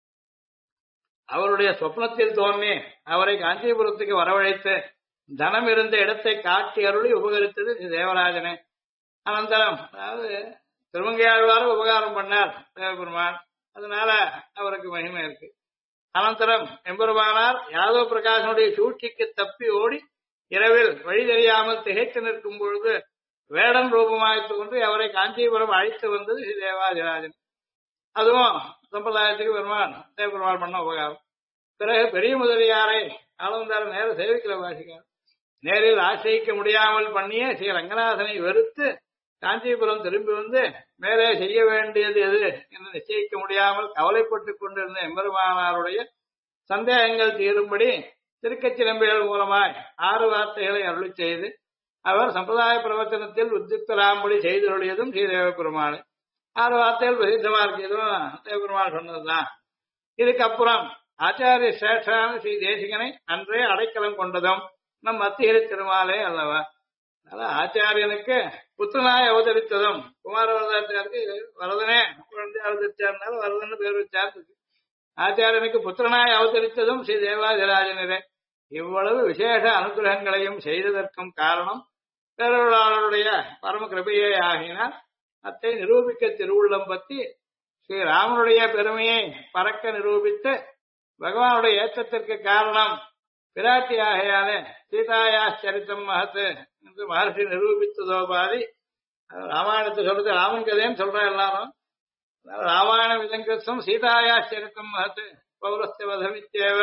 அவருடைய சொப்னத்தில் தோன்றி அவரை காஞ்சிபுரத்துக்கு வரவழைத்து தனம் இருந்த இடத்தை காட்டி அருளி உபகரித்தது தேவராஜனே. அனந்தரம் அதாவது திருமங்கையாழ்வாரும் உபகாரம் பண்ணார் தேவபெருமான். அதனால அவருக்கு மகிமை இருக்கு. அனந்தரம் எம்பெருமானார் யாதவ பிரகாசனுடைய சூழ்ச்சிக்கு தப்பி ஓடி இரவில் வழி தெரியாமல் திகைத்து நிற்கும் பொழுது வேடன் ரூபமாய்த்து கொண்டு அவரை காஞ்சிபுரம் அழைத்து வந்தது ஸ்ரீ தேவாதிராஜன். அதுவும் சம்பிரதாயத்துக்கு பெருமான் தேவபெருமான் பண்ண உபகாரம். பிறகு பெரிய முதலியாரை ஆளவந்தார் நேர சேவிக்கிற வாசிக்கார் நேரில் ஆசிரியிக்க முடியாமல் பண்ணிய ஸ்ரீ ரங்கநாதனை வெறுத்து காஞ்சிபுரம் திரும்பி வந்து மேலே செய்ய வேண்டியது எது என்று நிச்சயிக்க முடியாமல் கவலைப்பட்டுக் கொண்டிருந்த எம்பெருமானாருடைய சந்தேகங்கள் தீரும்படி திருக்கச்சிலம்பிகள் மூலமாய் 6 வார்த்தைகளை அருளி செய்து அவர் சம்பிரதாய பிரவச்சனத்தில் உத்தியுக்தராம்படி செய்தருளியதும் ஸ்ரீ தேவபெருமாள். 6 வார்த்தைகள் பிரசித்தமா இருக்கு. இதுவும் தேவபெருமாள் சொன்னதுதான். இதுக்கப்புறம் ஆச்சாரிய சேஷான ஸ்ரீ தேசிகனை அன்றே அடைக்கலம் கொண்டதும் நம் அத்திகிரி திருமாலே அல்லவா. அதனால ஆச்சாரியனுக்கு புத்தனாய் அவதரித்ததும் குமாரவரதாச்சாருக்கு வரதனே குழந்தை அவதரிச்சாருனால வரதன்னு பேர் வச்சார். ஆச்சாரியனுக்கு புத்திரனாய் அவதரித்ததும் ஸ்ரீ தேவாதிராஜனரே. இவ்வளவு விசேஷ அனுகிரகங்களையும் செய்ததற்கும் காரணம் பேரொருளாளருடைய பரம கிருபையே ஆகினார். அத்தை நிரூபிக்க திருவுள்ளம் பற்றி ஸ்ரீராமனுடைய பெருமையை பறக்க நிரூபித்து பகவானுடைய ஏற்றத்திற்கு காரணம் பிராட்டி ஆகையாலே சீதாயா சரித்தம் மகத்து என்று மகர்ஷி நிரூபித்ததோபாதி ராமாயணத்தை சொல்றது ராமன் கதைன்னு சொல்ற எல்லாரும். ராமாயண விதங்கத்துவம் சீதாயா சரித்தம் மகத்து பௌரஸ்ய வதமித்தேவ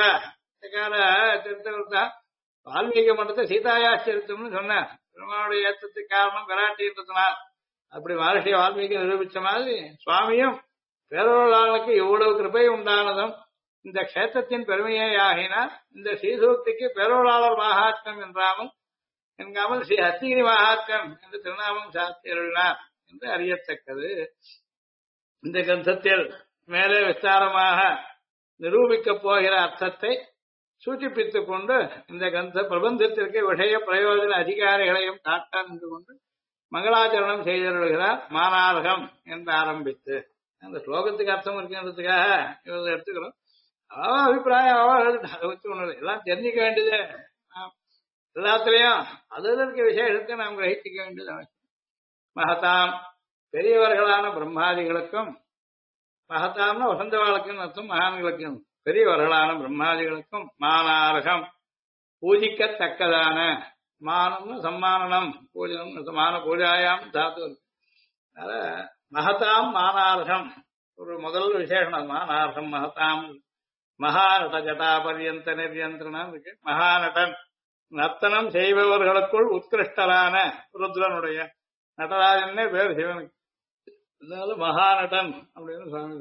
சரித்திரத்தா வால்மீகி மண்டத்தை சீதாயா சரித்தம்னு சொன்னார். பெருமானுடைய ஏற்றத்துக்கு காரணம் பிராட்டின்றதுனால் அப்படி மகர்ஷி வால்மீகி நிரூபிச்ச மாதிரி சுவாமியும் பேரொருளாளனுக்கு இவ்வளவு கிருபை உண்டானதும் இந்த கஷேத்திரத்தின் பெருமையே ஆகினார். இந்த ஸ்ரீசூக்திக்கு பேரொருளாளர் மகாத்மியம் என்காமல் ஸ்ரீ அத்திகிரி மகாத்மியம் என்று திருநாமம் சாத்தியருளினார் என்று அறியத்தக்கது. இந்த கிரந்தத்தில் மேலே விஸ்தாரமாக நிரூபிக்கப் போகிற அர்த்தத்தை சூச்சிப்பித்துக் கொண்டு இந்த கிரந்த பிரபந்தத்திற்கு விஷய பிரயோஜன அதிகாரிகளையும் காட்ட நின்று கொண்டு மங்களாச்சரணம் செய்தருள்கிறார். மானார்கம் என்று ஆரம்பித்து அந்த ஸ்லோகத்துக்கு அர்த்தம் இருக்கின்றதுக்காக இவங்க எடுத்துக்கிறோம். அபிப்பிராயம் அதை வச்சு ஒண்ணு எல்லாம் தெரிஞ்சுக்க வேண்டியது. எல்லாத்திலையும் அதற்கு விசேஷத்தை நாம் கிரகிக்க வேண்டியது அவசியம். மகதாம் பெரியவர்களான பிரம்மாதிகளுக்கும், மகதாம்னா வசந்தவாளுக்கும் அர்த்தம் மகான்களுக்கும், பெரியவர்களான பிரம்மாதிகளுக்கும் மானார்கம் பூஜிக்கத்தக்கதான மானம்னு சம்மானம் பூஜனம் மான பூஜாயாம் தாத்து. அதனால மகதாம் மானார்கம் ஒரு முதல் விசேஷம். மானார்கம் மகதாம் மகாநட ஜடா பரியந்த நிர்யந்திரனா இருக்கு. மகாநடன் நர்த்தனம் செய்பவர்களுக்குள் உத்கிருஷ்டரான ருத்ரனுடைய நடராஜன்னே பேர் சிவனுக்கு. அதனால மகாநடன் அப்படின்னு சுவாமி.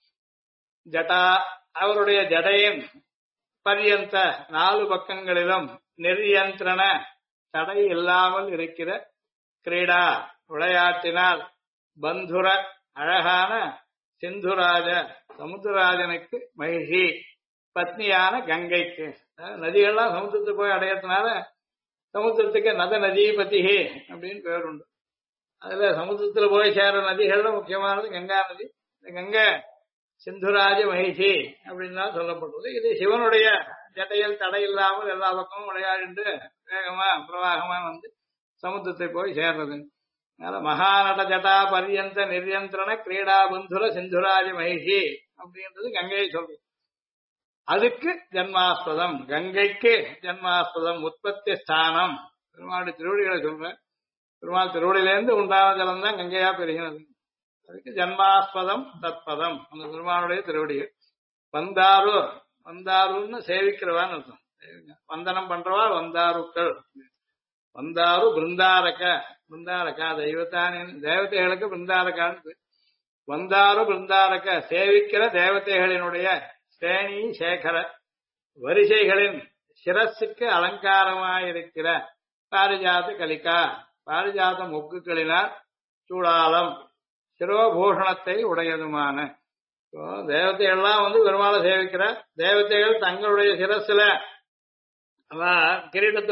ஜடா அவருடைய ஜடையின் பரியந்த 4 பக்கங்களிலும் நிர்யந்திரன தடை இல்லாமல் இருக்கிற கிரீடா விளையாட்டினால் பந்துர அழகான சிந்துராஜ சமுத்திரராஜனுக்கு மகிஷி பத்னியான கங்கைக்கு. நதிகள்லாம் சமுத்திரத்துக்கு போய் அடையறதுனால சமுத்திரத்துக்கு நத நதிபதிஹி அப்படின்னு பேர் உண்டு. அதுல சமுத்திரத்துல போய் சேர நதிகள்ல முக்கியமானது கங்கா நதி. இந்த கங்கை சிந்துராஜ மகிஷி அப்படின்னு தான் சொல்லப்படுறது. இது சிவனுடைய ஜட்டையில் தடை இல்லாமல் எல்லா பக்கமும் விளையாடிட்டு வேகமா பிரவாகமா வந்து சமுத்திரத்தை போய் சேர்றது. அதனால மகாநட ஜட்டா பரியந்த நிர்யந்திரன கிரீடா பந்துர சிந்துராஜ மகிஷி அப்படின்றது கங்கையை சொல்றது. அதுக்கு ஜன்மாஸ்பதம், கங்கைக்கு ஜன்மாஸ்பதம் உற்பத்தி ஸ்தானம் பெருமாளுடைய திருவடிகளை சொல்றேன். பெருமாள் திருவடியிலேருந்து உண்டான ஜலம் தான் கங்கையா பெறுகிறது. அதுக்கு ஜன்மாஸ்பதம் தத்பதம் அந்த பெருமாளுடைய திருவடிகள். வந்தாரு வந்தாருன்னு சேவிக்கிறவான்னு அர்த்தம். வந்தனம் பண்றவா வந்தாருக்கள். வந்தாரு பிருந்தாரக பிருந்தாரகா தெய்வத்தானின் தேவதைகளுக்கு பிருந்தாரகான்னு. வந்தாரு பிருந்தாரக சேவிக்கிற தேவதைகளினுடைய ஸ்ரேணி சேகர வரிசைகளின் சிரஸுக்கு அலங்காரமாயிருக்கிற பாரிஜாத கலிகா பாரிஜாத மொக்குகளினால் சூடாலம் சிரோபூஷணத்தை உடையதுமான தேவதைகள்லாம் பெருமாளை சேவிக்கிற தேவதைகள் தங்களுடைய சிரஸ்ல கிரீடத்தை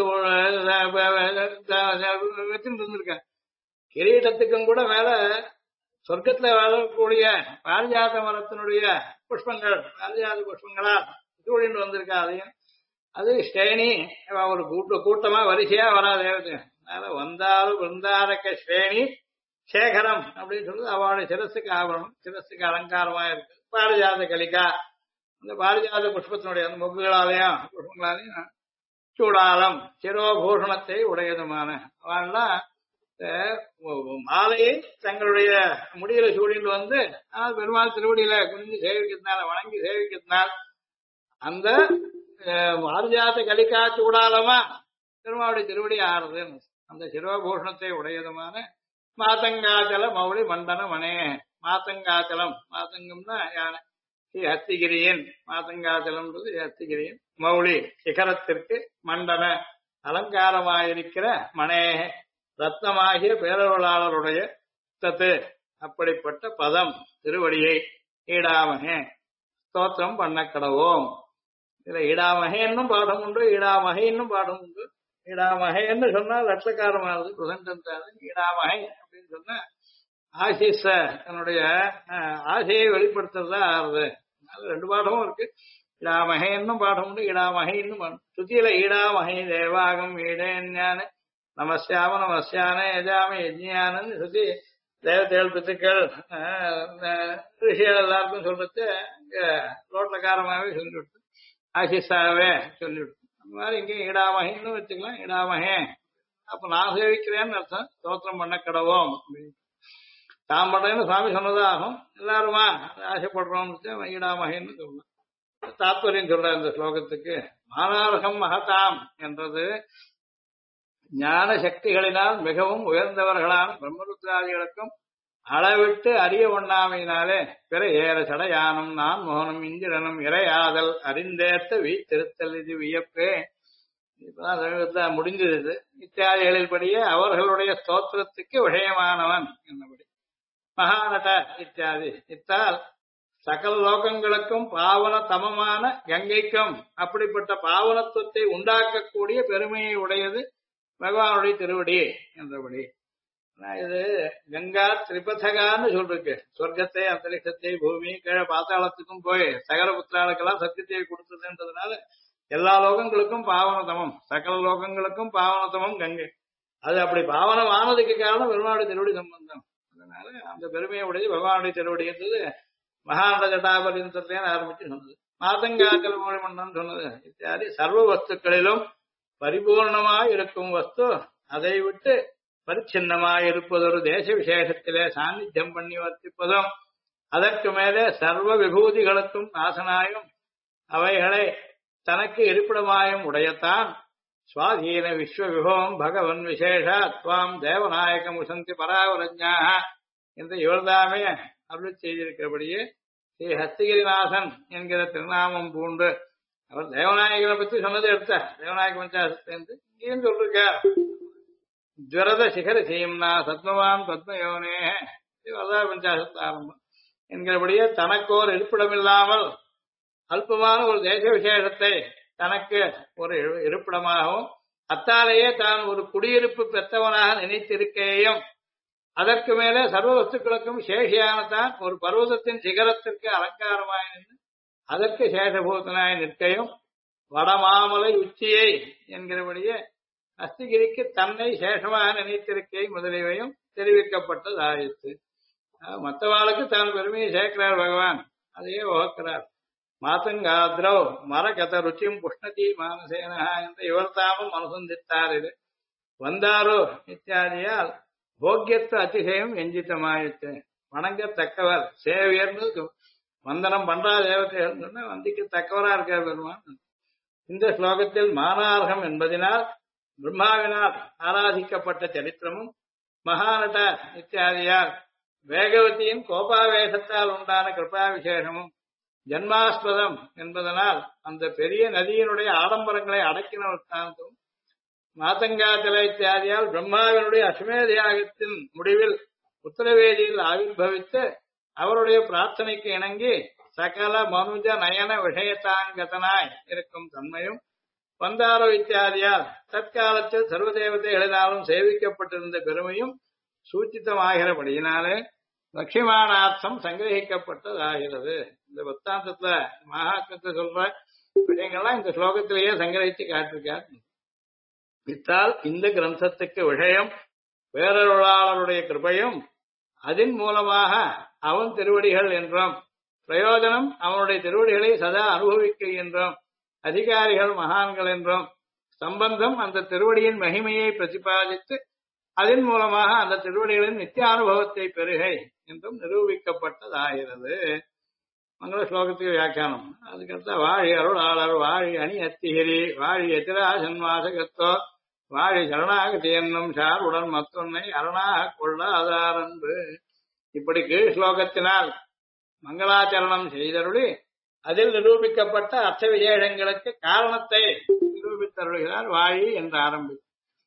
வச்சிருக்க கிரீடத்துக்கும் கூட மேல சொர்க்கத்துல வாழக்கூடிய பாரிஜாத மரத்தினுடைய புஷ்பங்கள் பாரிஜாத புஷ்பங்களா சூழின்னு வந்திருக்கா. அதையும் அது ஸ்ரேணி ஒரு கூட்டமா வரிசையா வரா தேவதை. அதனால வந்தாரு பிருந்தாரக்க ஸ்ரேணி சேகரம் அப்படின்னு சொல்றது அவளுடைய சிரஸுக்கு ஆபரணம், சிரஸுக்கு அலங்காரமா இருக்கு. பாரிஜாத கலிகா அந்த பாரிஜாத புஷ்பத்தினுடைய அந்த மொக்குகளாலையும் புஷ்பங்களாலையும் சூடாலம் சிரோபூஷணத்தை உடையதுமான அவள்லாம் மாலையை தங்களுடைய முடியில சூடின்னு பெருமாள் திருவடியில குனிஞ்சு சேவிக்கிறதுனால வணங்கி சேவிக்கிறதுனால் அந்த பாரிஜாத கலிகா சூடாலமா பெருமாளுடைய திருவடி ஆறுது. அந்த சிரோபூஷணத்தை உடையதுமான மாதங்காச்சல மௌலி மண்டன மனே மாதங்காச்சலம் மாதங்கம்னா யானை ஸ்ரீ ஹஸ்திகிரியின் மாதங்காச்சலம்ன்றது ஹஸ்திகிரியின் மௌலி சிகரத்திற்கு மண்டன அலங்காரமாயிருக்கிற மனே ரத்னமாகிய பேரருளாளருடைய தத்து அப்படிப்பட்ட பதம் திருவடியை ஈடாமகே ஸ்தோத்திரம் பண்ண கடவோம். இதுல ஈடாமகேன்னும் பாடம் உண்டு, ஈடாமகைன்னும் பாடம் உண்டு. ஈடாமகைன்னு சொன்னா லட்சக்காரமானது பிரசன்டாது. ஈடாமகை அப்படின்னு சொன்னா ஆசிஷ தன்னுடைய ஆசையை வெளிப்படுத்துறதா ஆறுது. அது ரெண்டு பாடமும் இருக்கு. ஈடாமகைன்னும் பாடம் உண்டு, ஈடாமகைன்னும் பாடம். சுத்தியில ஈடாமகை தேவாகம் ஈடேஞான நமஸ்யாம நமஸ்யான எஜாம யஜ்ஞானன்னு சுத்தி தேவதைகள் பித்துக்கள் ரிஷிகள் எல்லாருக்கும் சொல்றது லோட்டக்காரமாவே சொல்லிவிட்டு ஆசிஷாவே சொல்லிவிட்டு அந்த மாதிரி இங்கே ஈடாமகைன்னு வச்சுக்கலாம். ஈடாமகே அப்ப நான் சேவிக்கிறேன்னு அர்த்தம். ஸ்தோத்திரம் பண்ண கடவோம் தாம் பண்றேன்னு சுவாமி சொன்னதாகும். எல்லாருமா ஆசைப்படுறோம்னு ஈடாமகைன்னு சொல்லலாம். தாத்பரியம் சொல்ற இந்த ஸ்லோகத்துக்கு மானார்கம் மகதாம் என்றது ஞான சக்திகளினால் மிகவும் உயர்ந்தவர்களான பிரம்மருத்ராதிகளுக்கும் அளவிட்டு அறிய ஒண்ணாமையினாலே பிற ஏற சடையானம் நான் மோகனம் இந்திரனும் இறையாதல் அறிந்தேத்த வீத்திருத்தல் இது வியப்பே. இப்பதான் சமீபத்தில் முடிஞ்சது. இத்தியாதிகளில் படியே அவர்களுடைய ஸ்தோத்திரத்துக்கு விஷயமானவன் என்னபடி மகாநட இத்தியாதி இத்தால் சகல லோகங்களுக்கும் பாவன தமமான கங்கைக்கும் அப்படிப்பட்ட பாவனத்துவத்தை உண்டாக்கக்கூடிய பெருமையை உடையது பகவானுடைய திருவடி என்றபடி. இது கங்கா திரிபதகான்னு சொல்லிருக்கு. சொர்க்கத்தை அந்தரிக்ஷத்தை பூமி கீழே பாத்தாளத்துக்கும் போய் சகல புத்திராளுக்கெல்லாம் சத்தியத்தை கொடுத்ததுன்றதுனால எல்லா லோகங்களுக்கும் பாவனதமம் சகல லோகங்களுக்கும் பாவனதமம் கங்கை. அது அப்படி பாவனம் ஆனதுக்கு காரணம் பெருமாளுடைய திருவடி சம்பந்தம். அதனால அந்த பெருமையை உடைய பகவானுடைய திருவடி என்றது மகாண்ட ஜட்டாபரிந்தத்தையும் ஆரம்பிச்சு சொன்னது. மாதங்காக்கல் மொழி மன்னன் சொன்னது இத்தியாதி சர்வ வஸ்துக்களிலும் பரிபூர்ணமாய் இருக்கும் வஸ்து அதை விட்டு பரிச்சின்னமாய் இருப்பதொரு தேச விசேஷத்திலே சாநித்தியம் பண்ணி வர்த்திப்பதும் அதற்கு மேலே சர்வ விபூதிகளுக்கும் நாசனாயும் அவைகளை தனக்கு இருப்பிடமாயும் உடையத்தான் சுவாதீன விஸ்வ விபவம் பகவன் விசேஷா துவாம் தேவநாயகம் உசந்தி பராவரஜாக என்று இவர்தாமே அருள் செய்திருக்கிறபடியே ஸ்ரீ ஹஸ்திகிரிநாதன் என்கிற திருநாமம் பூண்டு அவர் தேவநாயகனை பத்தி சொன்னதை எடுத்த தேவநாயக பஞ்சாசத்து இங்கேயும் சொல்லிருக்கார். ஜுவரத சிகர செய்யும்னா சத்மவான் பத்மயோனே வரதா பஞ்சாசத்து ஆரம்பம் என்கிறபடியே தனக்கோர் இருப்பிடமில்லாமல் அல்பமான ஒரு தேச விசேஷத்தை தனக்கு ஒரு இருப்பிடமாகவும் அத்தாலேயே தான் ஒரு குடியிருப்பு பெற்றவனாக நினைத்திருக்கையும் அதற்கு மேலே சர்வ வஸ்துக்களுக்கும் சேஷியானதான் ஒரு பர்வதத்தின் சிகரத்திற்கு அலங்காரமாய் நின்று அதற்கு சேஷபூதனாய் நிற்கையும் வடமாமலை உச்சியை என்கிறபடியே அஸ்திகிரிக்கு தன்னை சேஷமாக நினைத்திருக்கை முதலியவையும் தெரிவிக்கப்பட்டதாயிற்று. மற்றவாளுக்கு தான் பெருமையை சேர்க்கிறார் பகவான், அதையே வகுக்கிறார். மாதங்காத்ரோ மரகத ருச்சிம் புஷ்ணதி மானசேனா என்ற இவர் தாமும் அனுசந்தித்தார். இது வந்தாரோ இத்தியாதியால் போக்கியத்துவ அதிசயம் எஞ்சித்தமாயிற்று. வணங்கத்தக்கவர் சேவியர்னு வந்தனம் பண்றா தேவதைகள் சொன்னா வந்திக்கு தக்கவரா இருக்கார் பெருமான். இந்த ஸ்லோகத்தில் மானார்கம் என்பதனால் பிரம்மாவினால் ஆராதிக்கப்பட்ட சரித்திரமும் மகாநட இத்தியாதியால் வேகவதியின் கோபாவேசத்தால் உண்டான கிருபா விசேஷமும் ஜன்மாஸ்பதம் என்பதனால் அந்த பெரிய நதியினுடைய ஆடம்பரங்களை அடக்கின வృత్తాந்தம் மாதங்காச்சல இத்தியாதியால் பிரம்மாவினுடைய அஸ்வமேத யாகத்தின் முடிவில் உத்தரவேதியில் ஆவிர்பவித்து அவருடைய பிரார்த்தனைக்கு இணங்கி சகல மனுஜ நயன விஷயத்தாங்கதனாய் இருக்கும் தன்மையும் வந்தாரோ இத்தியாதியால் தற்காலத்தில் சர்வதேவதைகளினாலும் சேவிக்கப்பட்டிருந்த பெருமையும் சூச்சித்தமாகிறபடியினாலே லட்சுமானார்த்தம் சங்கிரகிக்கப்பட்டதாகிறது. இந்த வృత్తాந்தத்துல மகாத்மத்தை சொல்ற விஷயங்கள்லாம் இந்த ஸ்லோகத்திலேயே சங்கிரகிச்சு காட்டிருக்கார். இத்தால் இந்த கிரந்தத்துக்கு விஷயம் வேறொருளாளருடைய கிருபையும் அதன் மூலமாக அவன் திருவடிகள் என்றும் பிரயோஜனம் அவனுடைய திருவடிகளை சதா அனுபவிக்க என்றும் அதிகாரிகள் மகான்கள் என்றும் சம்பந்தம் அந்த திருவடியின் மகிமையை பிரதிபாதித்து அதன் மூலமாக அந்த திருவடிகளின் நித்தியானுபவத்தை பெறுகை என்றும் நிரூபிக்கப்பட்டதாகிறது. மங்கள ஸ்லோகத்துக்கு வியாக்கியானம். அதுக்கடுத்த வாழி அருளாளர் வாழி அணி அத்திகிரி வாழி எதிராசன்வாசகத்தோ வாழி சரணாகதி என்னும் சார்புடன் மத்தொன்னை அரணாக கொள்ள அதாரன்பு. இப்படி கீழ் ஸ்லோகத்தினால் மங்களாச்சரணம் செய்தருளி அதில் நிரூபிக்கப்பட்ட அர்த்த விசேஷங்களுக்கு காரணத்தை நிரூபித்தருளுகிறார் வாழி என்று ஆரம்பித்தார்.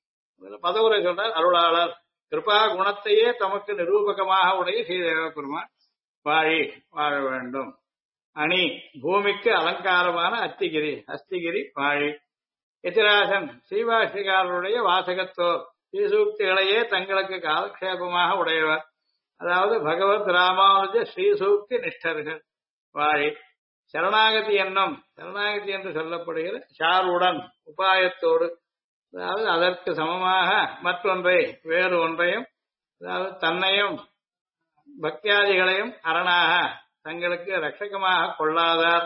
பதவுரை சொல்றார் அருளாளர் கிருபா குணத்தையே தமக்கு நிரூபகமாக உடைய ஸ்ரீதேவ பெருமான் வாழி வாழ வேண்டும். அணி பூமிக்கு அலங்காரமான அத்திகிரி அஸ்திகிரி வாழி. எதிராசன் ஸ்ரீபாஷிகாரருடைய வாசகத்தோர் ஸ்ரீசூக்திகளையே தங்களுக்கு காலக்ஷேபமாக உடையவர், அதாவது பகவத் ராமானுஜ ஸ்ரீசூக்தி நிஷ்டர்கள் வாழி. சரணாகதி என்னும் சரணாகதி என்று சொல்லப்படுகிற சாருடன் உபாயத்தோடு, அதாவது அதற்கு சமமாக மற்றொன்றை வேறு ஒன்றையும், அதாவது தன்னையும் பக்தியாதிகளையும் அரணாக தங்களுக்கு ரட்சகமாக கொள்ளாதார்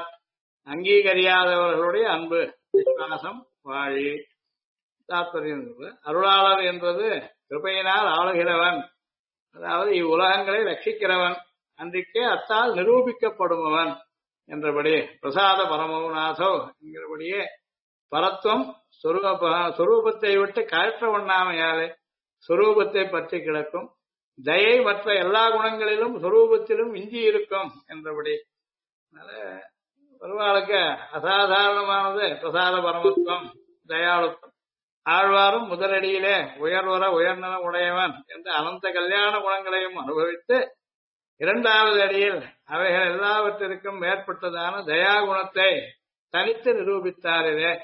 அங்கீகரியாதவர்களுடைய அன்பு விசுவாசம் வாழி. தாற்பயம் அருளாளர் என்பது கிருபையினால் ஆளுகிறவன், அதாவது இவ்வுலகங்களை ரட்சிக்கிறவன், அன்றைக்கே அத்தால் நிரூபிக்கப்படுபவன் என்றபடி பிரசாத பரமநாதோ என்கிறபடியே பரத்துவம் சொரூபத்தை விட்டு கழற்ற ஒண்ணாமையாலே சொரூபத்தை பற்றி கிடக்கும். தயை மற்ற எல்லா குணங்களிலும் சொரூபத்திலும் இஞ்சி இருக்கும் என்றபடி பெருமாளுக்கு அசாதாரணமானது பிரசாத பரமத்துவம் தயாளுத்துவம். ஆழ்வாரும் முதலடியிலே உயர்வர உயர்நலம் உடையவன் என்ற அனந்த கல்யாண குணங்களையும் அனுபவித்து இரண்டாவது அடியில் அவைகள் எல்லாவற்றிற்கும் மேற்பட்டதான தயா குணத்தை தனித்து நிரூபித்தாரே.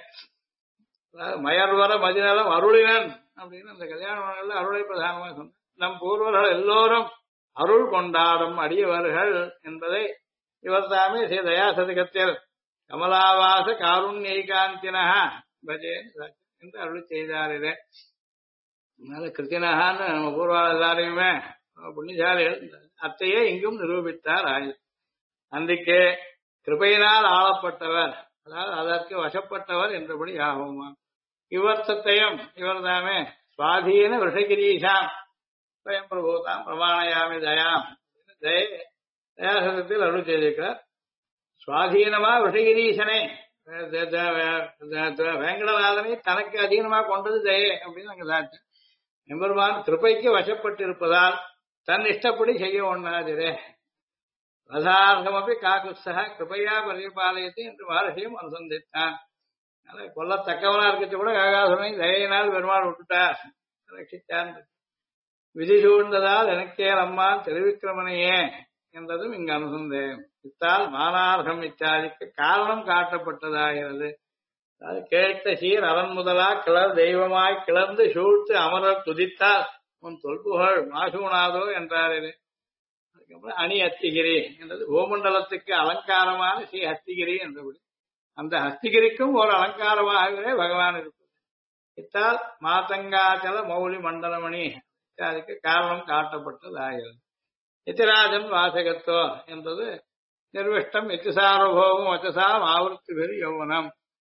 மயர்வர மதிநலம் அருளினன் அப்படின்னு அந்த கல்யாண குணங்கள்ல அருளை பிரதானமாக சொன்ன நம் பூர்வர்கள் எல்லோரும் அருள் கொண்டாடும் அடியவர்கள் என்பதை இவர் தாமே ஸ்ரீ தயாசதகத்தில் கமலாவாச காருண்யைகாந்தினஹா பஜே என்று அருள் செய்தாரிலே. அதனால கிருத்தினகான்னு நம்ம பூர்வாள் எல்லாரையுமே புண்ணியசாலிகள் அத்தையே இங்கும் நிரூபித்தார். அன்றைக்கே கிருபையினால் ஆளப்பட்டவர், அதாவது அதற்கு வசப்பட்டவர் என்றபடி ஆகுமா. இவர்த்தத்தையும் இவர் தாமே சுவாதீன விஷகிரீஷாம் ஸ்வயம் பிரபூதாம் பிரமாணயாமி தயாம் தயாசதத்தில் அருள் செய்திருக்கிறார். சுவாதீனமா விஷகிரீசனை வேங்கடநாதனை தனக்கு அதீனமா கொண்டது தயே அப்படின்னு நாங்க சாட்சி. எம்பெருமான் கிருபைக்கு வசப்பட்டு இருப்பதால் தன் இஷ்டப்படி செய்ய ஒண்ணாதிரே ரதார்த்தமப்பி காகுஸ்தக கிருபையா பரிபாலயத்தை என்று மகர்ஷியும் அனுசந்தித்தான். கொல்லத்தக்கவனா இருக்கிறது கூட காகாசுரனை தயையினால் பெருமாள் விட்டுட்டார், ரட்சித்தான். விதி சூழ்ந்ததால் எனக்கே அம்மான் திருவிக்கிரமனையே என்றதும் இங்கு அனுசந்தேன். இத்தால் மானார்த்தம் இச்சாதிக்கு காரணம் காட்டப்பட்டதாகிறது. அது கேட்ட சீர் அரண் முதலா கிளர் தெய்வமாய் கிளர்ந்து சூழ்த்து அமரர் துதித்தால் உன் தொல்புகழ் மாசூனாதோ என்றாரே. அதுக்கப்புறம் அணி அத்திகிரி என்றது பூமண்டலத்துக்கு அலங்காரமான ஸ்ரீ ஹஸ்திகிரி என்றபடி அந்த ஹஸ்திகிரிக்கும் ஒரு அலங்காரமாகவே பகவான் இருப்பது. இத்தால் மாதங்காச்சல மௌலி மண்டலமணி இத்தியாதிக்கு காரணம் காட்டப்பட்டதாகிறது. எதிராஜன் வாசகத்தோ என்பது நிர்விஷ்டம் எத்திசாரபோகம் வச்சசாம் ஆவருத்தி பெரு யௌவனம்.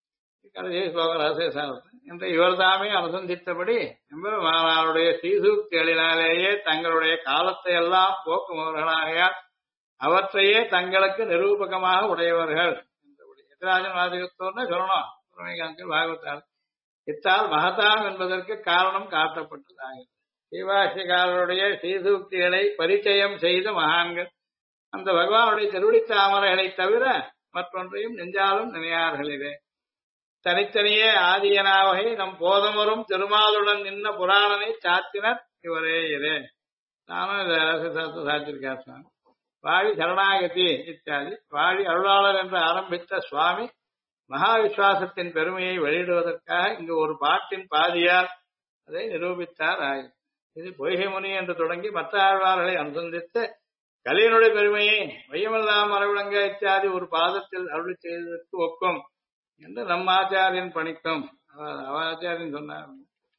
கடைசி ஸ்லோகம் ரகசியசாரத்தை என்று இவர் தாமே அனுசந்தித்தபடி எம்பெருமானாருடைய ஸ்ரீசூக்திகளினாலேயே தங்களுடைய காலத்தை எல்லாம் போக்குமவர்களாகையால் அவற்றையே தங்களுக்கு நிரூபகமாக உடையவர்கள். எதிராஜன் வாசகத்தோடு சொல்லணும் ரமணிகாந்தில் பாகவத்தார். இத்தால் மகதாம் என்பதற்கு காரணம் காட்டப்பட்டதாகிறது. ஸ்ரீபாஷ்யக்காரருடைய ஸ்ரீசூக்திகளை பரிச்சயம் செய்த மகான்கள் அந்த பகவானுடைய திருவடி தாமரைகளை தவிர மற்றொன்றையும் நெஞ்சாலும் நினையார்களே. தனித்தனியே ஆதியனாவகை நம் போதமரும் திருமாலுடன் நின்ன புராணனை சாத்தினர் இவரே இதே. நானும் இதை சாத்திருக்கார் சுவாமி. வாழி சரணாகதி இத்தியாதி வாழி அருளாளர் என்று ஆரம்பித்த சுவாமி மகா விஸ்வாசத்தின் பெருமையை வெளியிடுவதற்காக இங்கு ஒரு பாட்டின் பாதியால் அதை நிரூபித்தார் ஆகும். இது பொய்கை முனி என்று தொடங்கி மற்ற ஆழ்வார்களை அனுசந்தித்து கலியனுடைய பெருமையை வையமெல்லாம் மரவிளங்க இத்தியாதி ஒரு பாதத்தில் அருள் செய்ததற்கு ஒக்கும் என்று நம் ஆச்சாரியன் பணிக்கும். ஆச்சாரியன் சொன்னார்.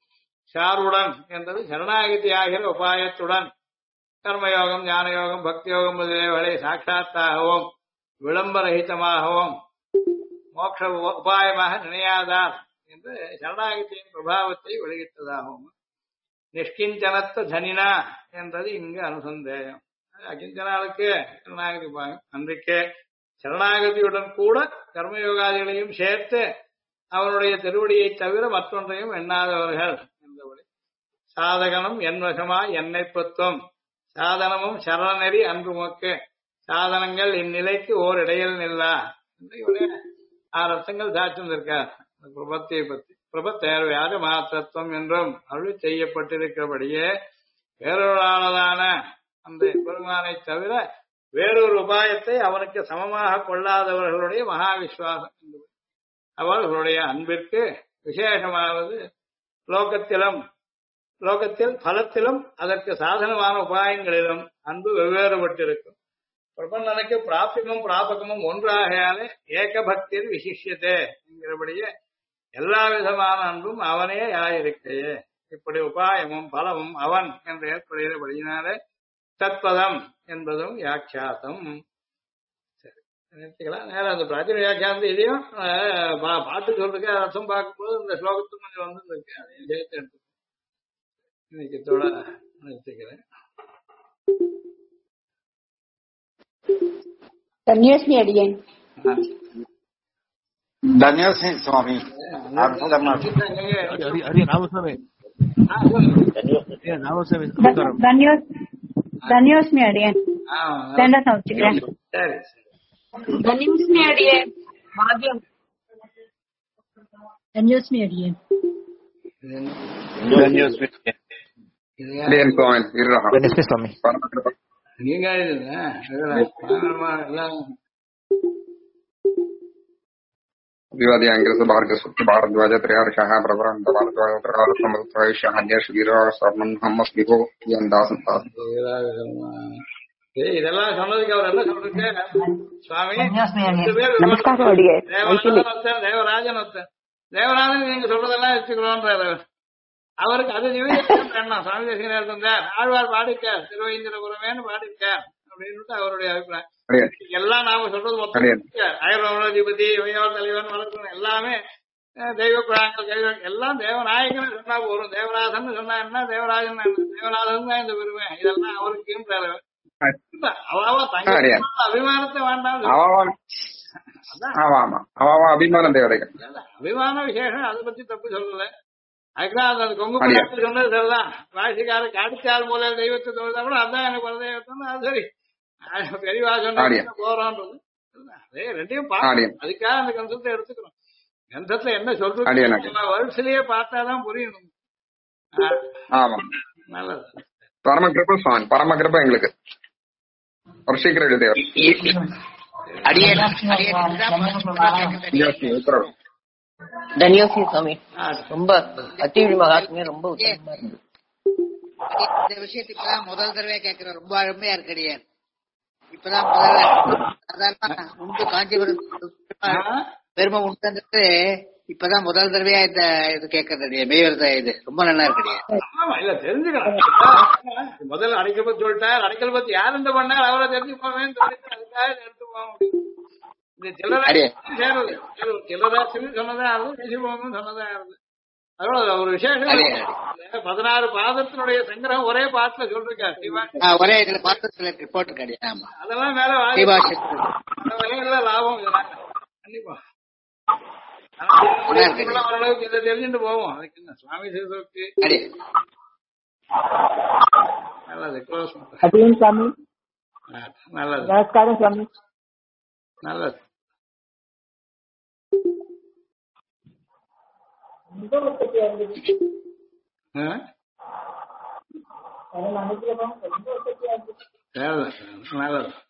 ஷாருடன் என்றது சரணாகதி ஆகிற உபாயத்துடன் கர்மயோகம், ஞானயோகம், பக்தி யோகம் முதலியவர்களை சாட்சாத்தாகவும் விளம்பரகிதமாகவும் மோட்ச உபாயமாக நினையாதார் என்று சரணாகதியின் பிரபாவத்தை வெளியிட்டதாகவும். நிஷ்கிஞ்சனத்த தனினா என்றது இங்கு அனுசந்தேயம். அகிஞ்சனாளுக்கு சரணாகதி உபாயம். அன்றைக்கே சரணாகதியுடன் கூட கர்மயோகாதிகளையும் சேர்த்து அவனுடைய திருவடியை தவிர மற்றொன்றையும் எண்ணாதவர்கள் என்றபடி. சாதகனும் என் வசமா என்னை பத்தும் சாதனமும் சரணநெறி அன்புமக்கு சாதனங்கள் இந்நிலைக்கு ஓர் இடையில் நில்லா என்று இவரே 6 அர்த்தங்கள் சாட்சியிருக்கார். பிரபத்தியை பற்றி பிரபத்தேர் வியாஜ மாத்திரத்துவம் என்றும் அருள் செய்யப்பட்டிருக்கிறபடியே வேறொருளானதான அந்த பெருமானை தவிர வேறொரு உபாயத்தை அவனுக்கு சமமாக கொள்ளாதவர்களுடைய மகா விஸ்வாசம் என்பது. அவர்களுடைய அன்பிற்கு விசேஷமானது லோகத்தில் பலத்திலும் அதற்கு சாதனமான உபாயங்களிலும் அன்பு வெவ்வேறுபட்டிருக்கும். பிரபந்தனுக்கு பிராபியமும் பிராபகமும் ஒன்றாகையாலே ஏகபக்தியில் விசிஷ்யத்தே என்கிறபடியே எல்லா விதமான அன்பும் அவனே ஆயிருக்கையே. இப்படி உபாயமும் பலமும் அவன் என்று ஏற்படுகிறபடியினாலே தத்பதம் என்பதும் வியாக்கியாத்தம். சரி, நிறுத்திக்கலாம். நேரம் அந்த பிராச்சீன வியாக்கியானத்து இதையும் பாட்டு சொல்றதுக்கு அர்த்தம் பார்க்கும்போது இந்த ஸ்லோகத்தும் கொஞ்சம் வந்துருக்கு. அதையும் சேர்த்து எடுத்து இன்னைக்கு இதோட நிறுத்திக்கிறேன். धन्योस्मि अडियन धन्योस्मि स्वामी हरि रामस्वामी धन्योस्मि अडियन दंड समर्पिக்கிறேன். धन्योस्मि अडियन भाग्यम धन्योस्मि अडियन धन्योस्मि अडियन स्वामी நீங்க विवादयांग्रस भार्गवसुत्र भारद्वाज त्रयार्षः प्रवरन्त भारद्वाज स्वर्णम् இதெல்லாம் சொன்னதுக்கு அவர் என்ன சொல்றீங்க சுவாமி? தேவராஜன் ஒருத்தன். தேவராஜன் நீங்க சொல்றதெல்லாம் வச்சுக்கிறோன்றாரு. அவருக்கு அது நிவேதம் வேண்டாம். சுவாமி தேசிகனார் இருந்தார், ஆழ்வார் பாடிக்கார், திருவேந்திரபுரமேன்னு பாடிக்கார் அப்படின்னு அவருடைய அபிப்பிராயம். எல்லாம் நாம சொல்றது மொத்தம் அயர்வதிபதி இவையோர் தலைவன் வளர்க்கணும் எல்லாமே தெய்வ குழாங்கள் தெய்வம் எல்லாம் தேவநாயகன் சொன்னா போறோம். தேவராசன் சொன்னா என்ன, தேவராஜன் தேவநாதன் தான் இந்த பெருமை. இதெல்லாம் அவருக்கும் அபிமானத்தை வேண்டாம். அபிமான விசேஷம் அதை பத்தி தப்பு சொல்லல. அதுக்குதான் அந்த கொங்கு பழத்தை சொன்னது சரிதான். ராசிக்காரருக்கு அடிச்சால் மூல தெய்வத்தை சொல்றதா கூட அதான் எனக்கு பரதெய்வத்தம். அது சரி, பெரியவா சொன்ன போறோன்றது ரெண்டையும் பார்க்கணும். அதுக்காக அந்த கந்தத்தை எடுத்துக்கிறோம். கந்தத்துல என்ன சொல்றது வருஷத்திலேயே பார்த்தாதான் புரியணும். நல்லது. பரமகிருப்ப சுவாமி, பரமகிருப்ப எங்களுக்கு ஒரு சீக்கிரம் எழுதிய தன்யோசி சுவாமி ரொம்ப அத்தியுடி மகாத்மியம் ரொம்ப உத்தமமா இருக்கு. இந்த விஷயத்துக்குதான் முதல் தடவை கேட்கிற ரொம்ப அருமையா இருக்கடியே. இப்பதான் முதல்ல சாதாரண உண்டு காஞ்சிபுரம் பெருமை உண்டு இப்பதான் முதல் தடவையா இந்த இது கேட்கறது மெய்வரத இது ரொம்ப நல்லா இருக்கடியே. இல்ல தெரிஞ்சுக்கலாம். முதல்ல அடைக்கல் பத்தி சொல்லிட்டார். அடைக்கல் பத்தி யார் இந்த பண்ணார் அவரை தெரிஞ்சுக்கோங்க. அதுக்காக எடுத்து போக முடியும். இந்த சில்லராசி சேருது சில்லராசின்னு சொன்னதா ஆகுது தேசிபவனும் சொன்னதா ஆகுது. அதோட ஒரு விசேஷம் 16 பாதத்தினுடைய சங்கிரகம் ஒரே பாட்டுல சொல்லிருக்காரு. ஒரே இதுல பாத்திரத்துல ரிப்போர்ட் கிடையாது. அதெல்லாம் மேல வகையில லாபம் கண்டிப்பா. ஓரளவுக்கு இதை தெரிஞ்சுட்டு போவோம். அதுக்கு என்ன சுவாமி சிவசக்தி நல்லது. க்ளோஸ் அடியன் சுவாமி. நல்லது. நமஸ்காரம் சுவாமி. நல்லது. நல்லது.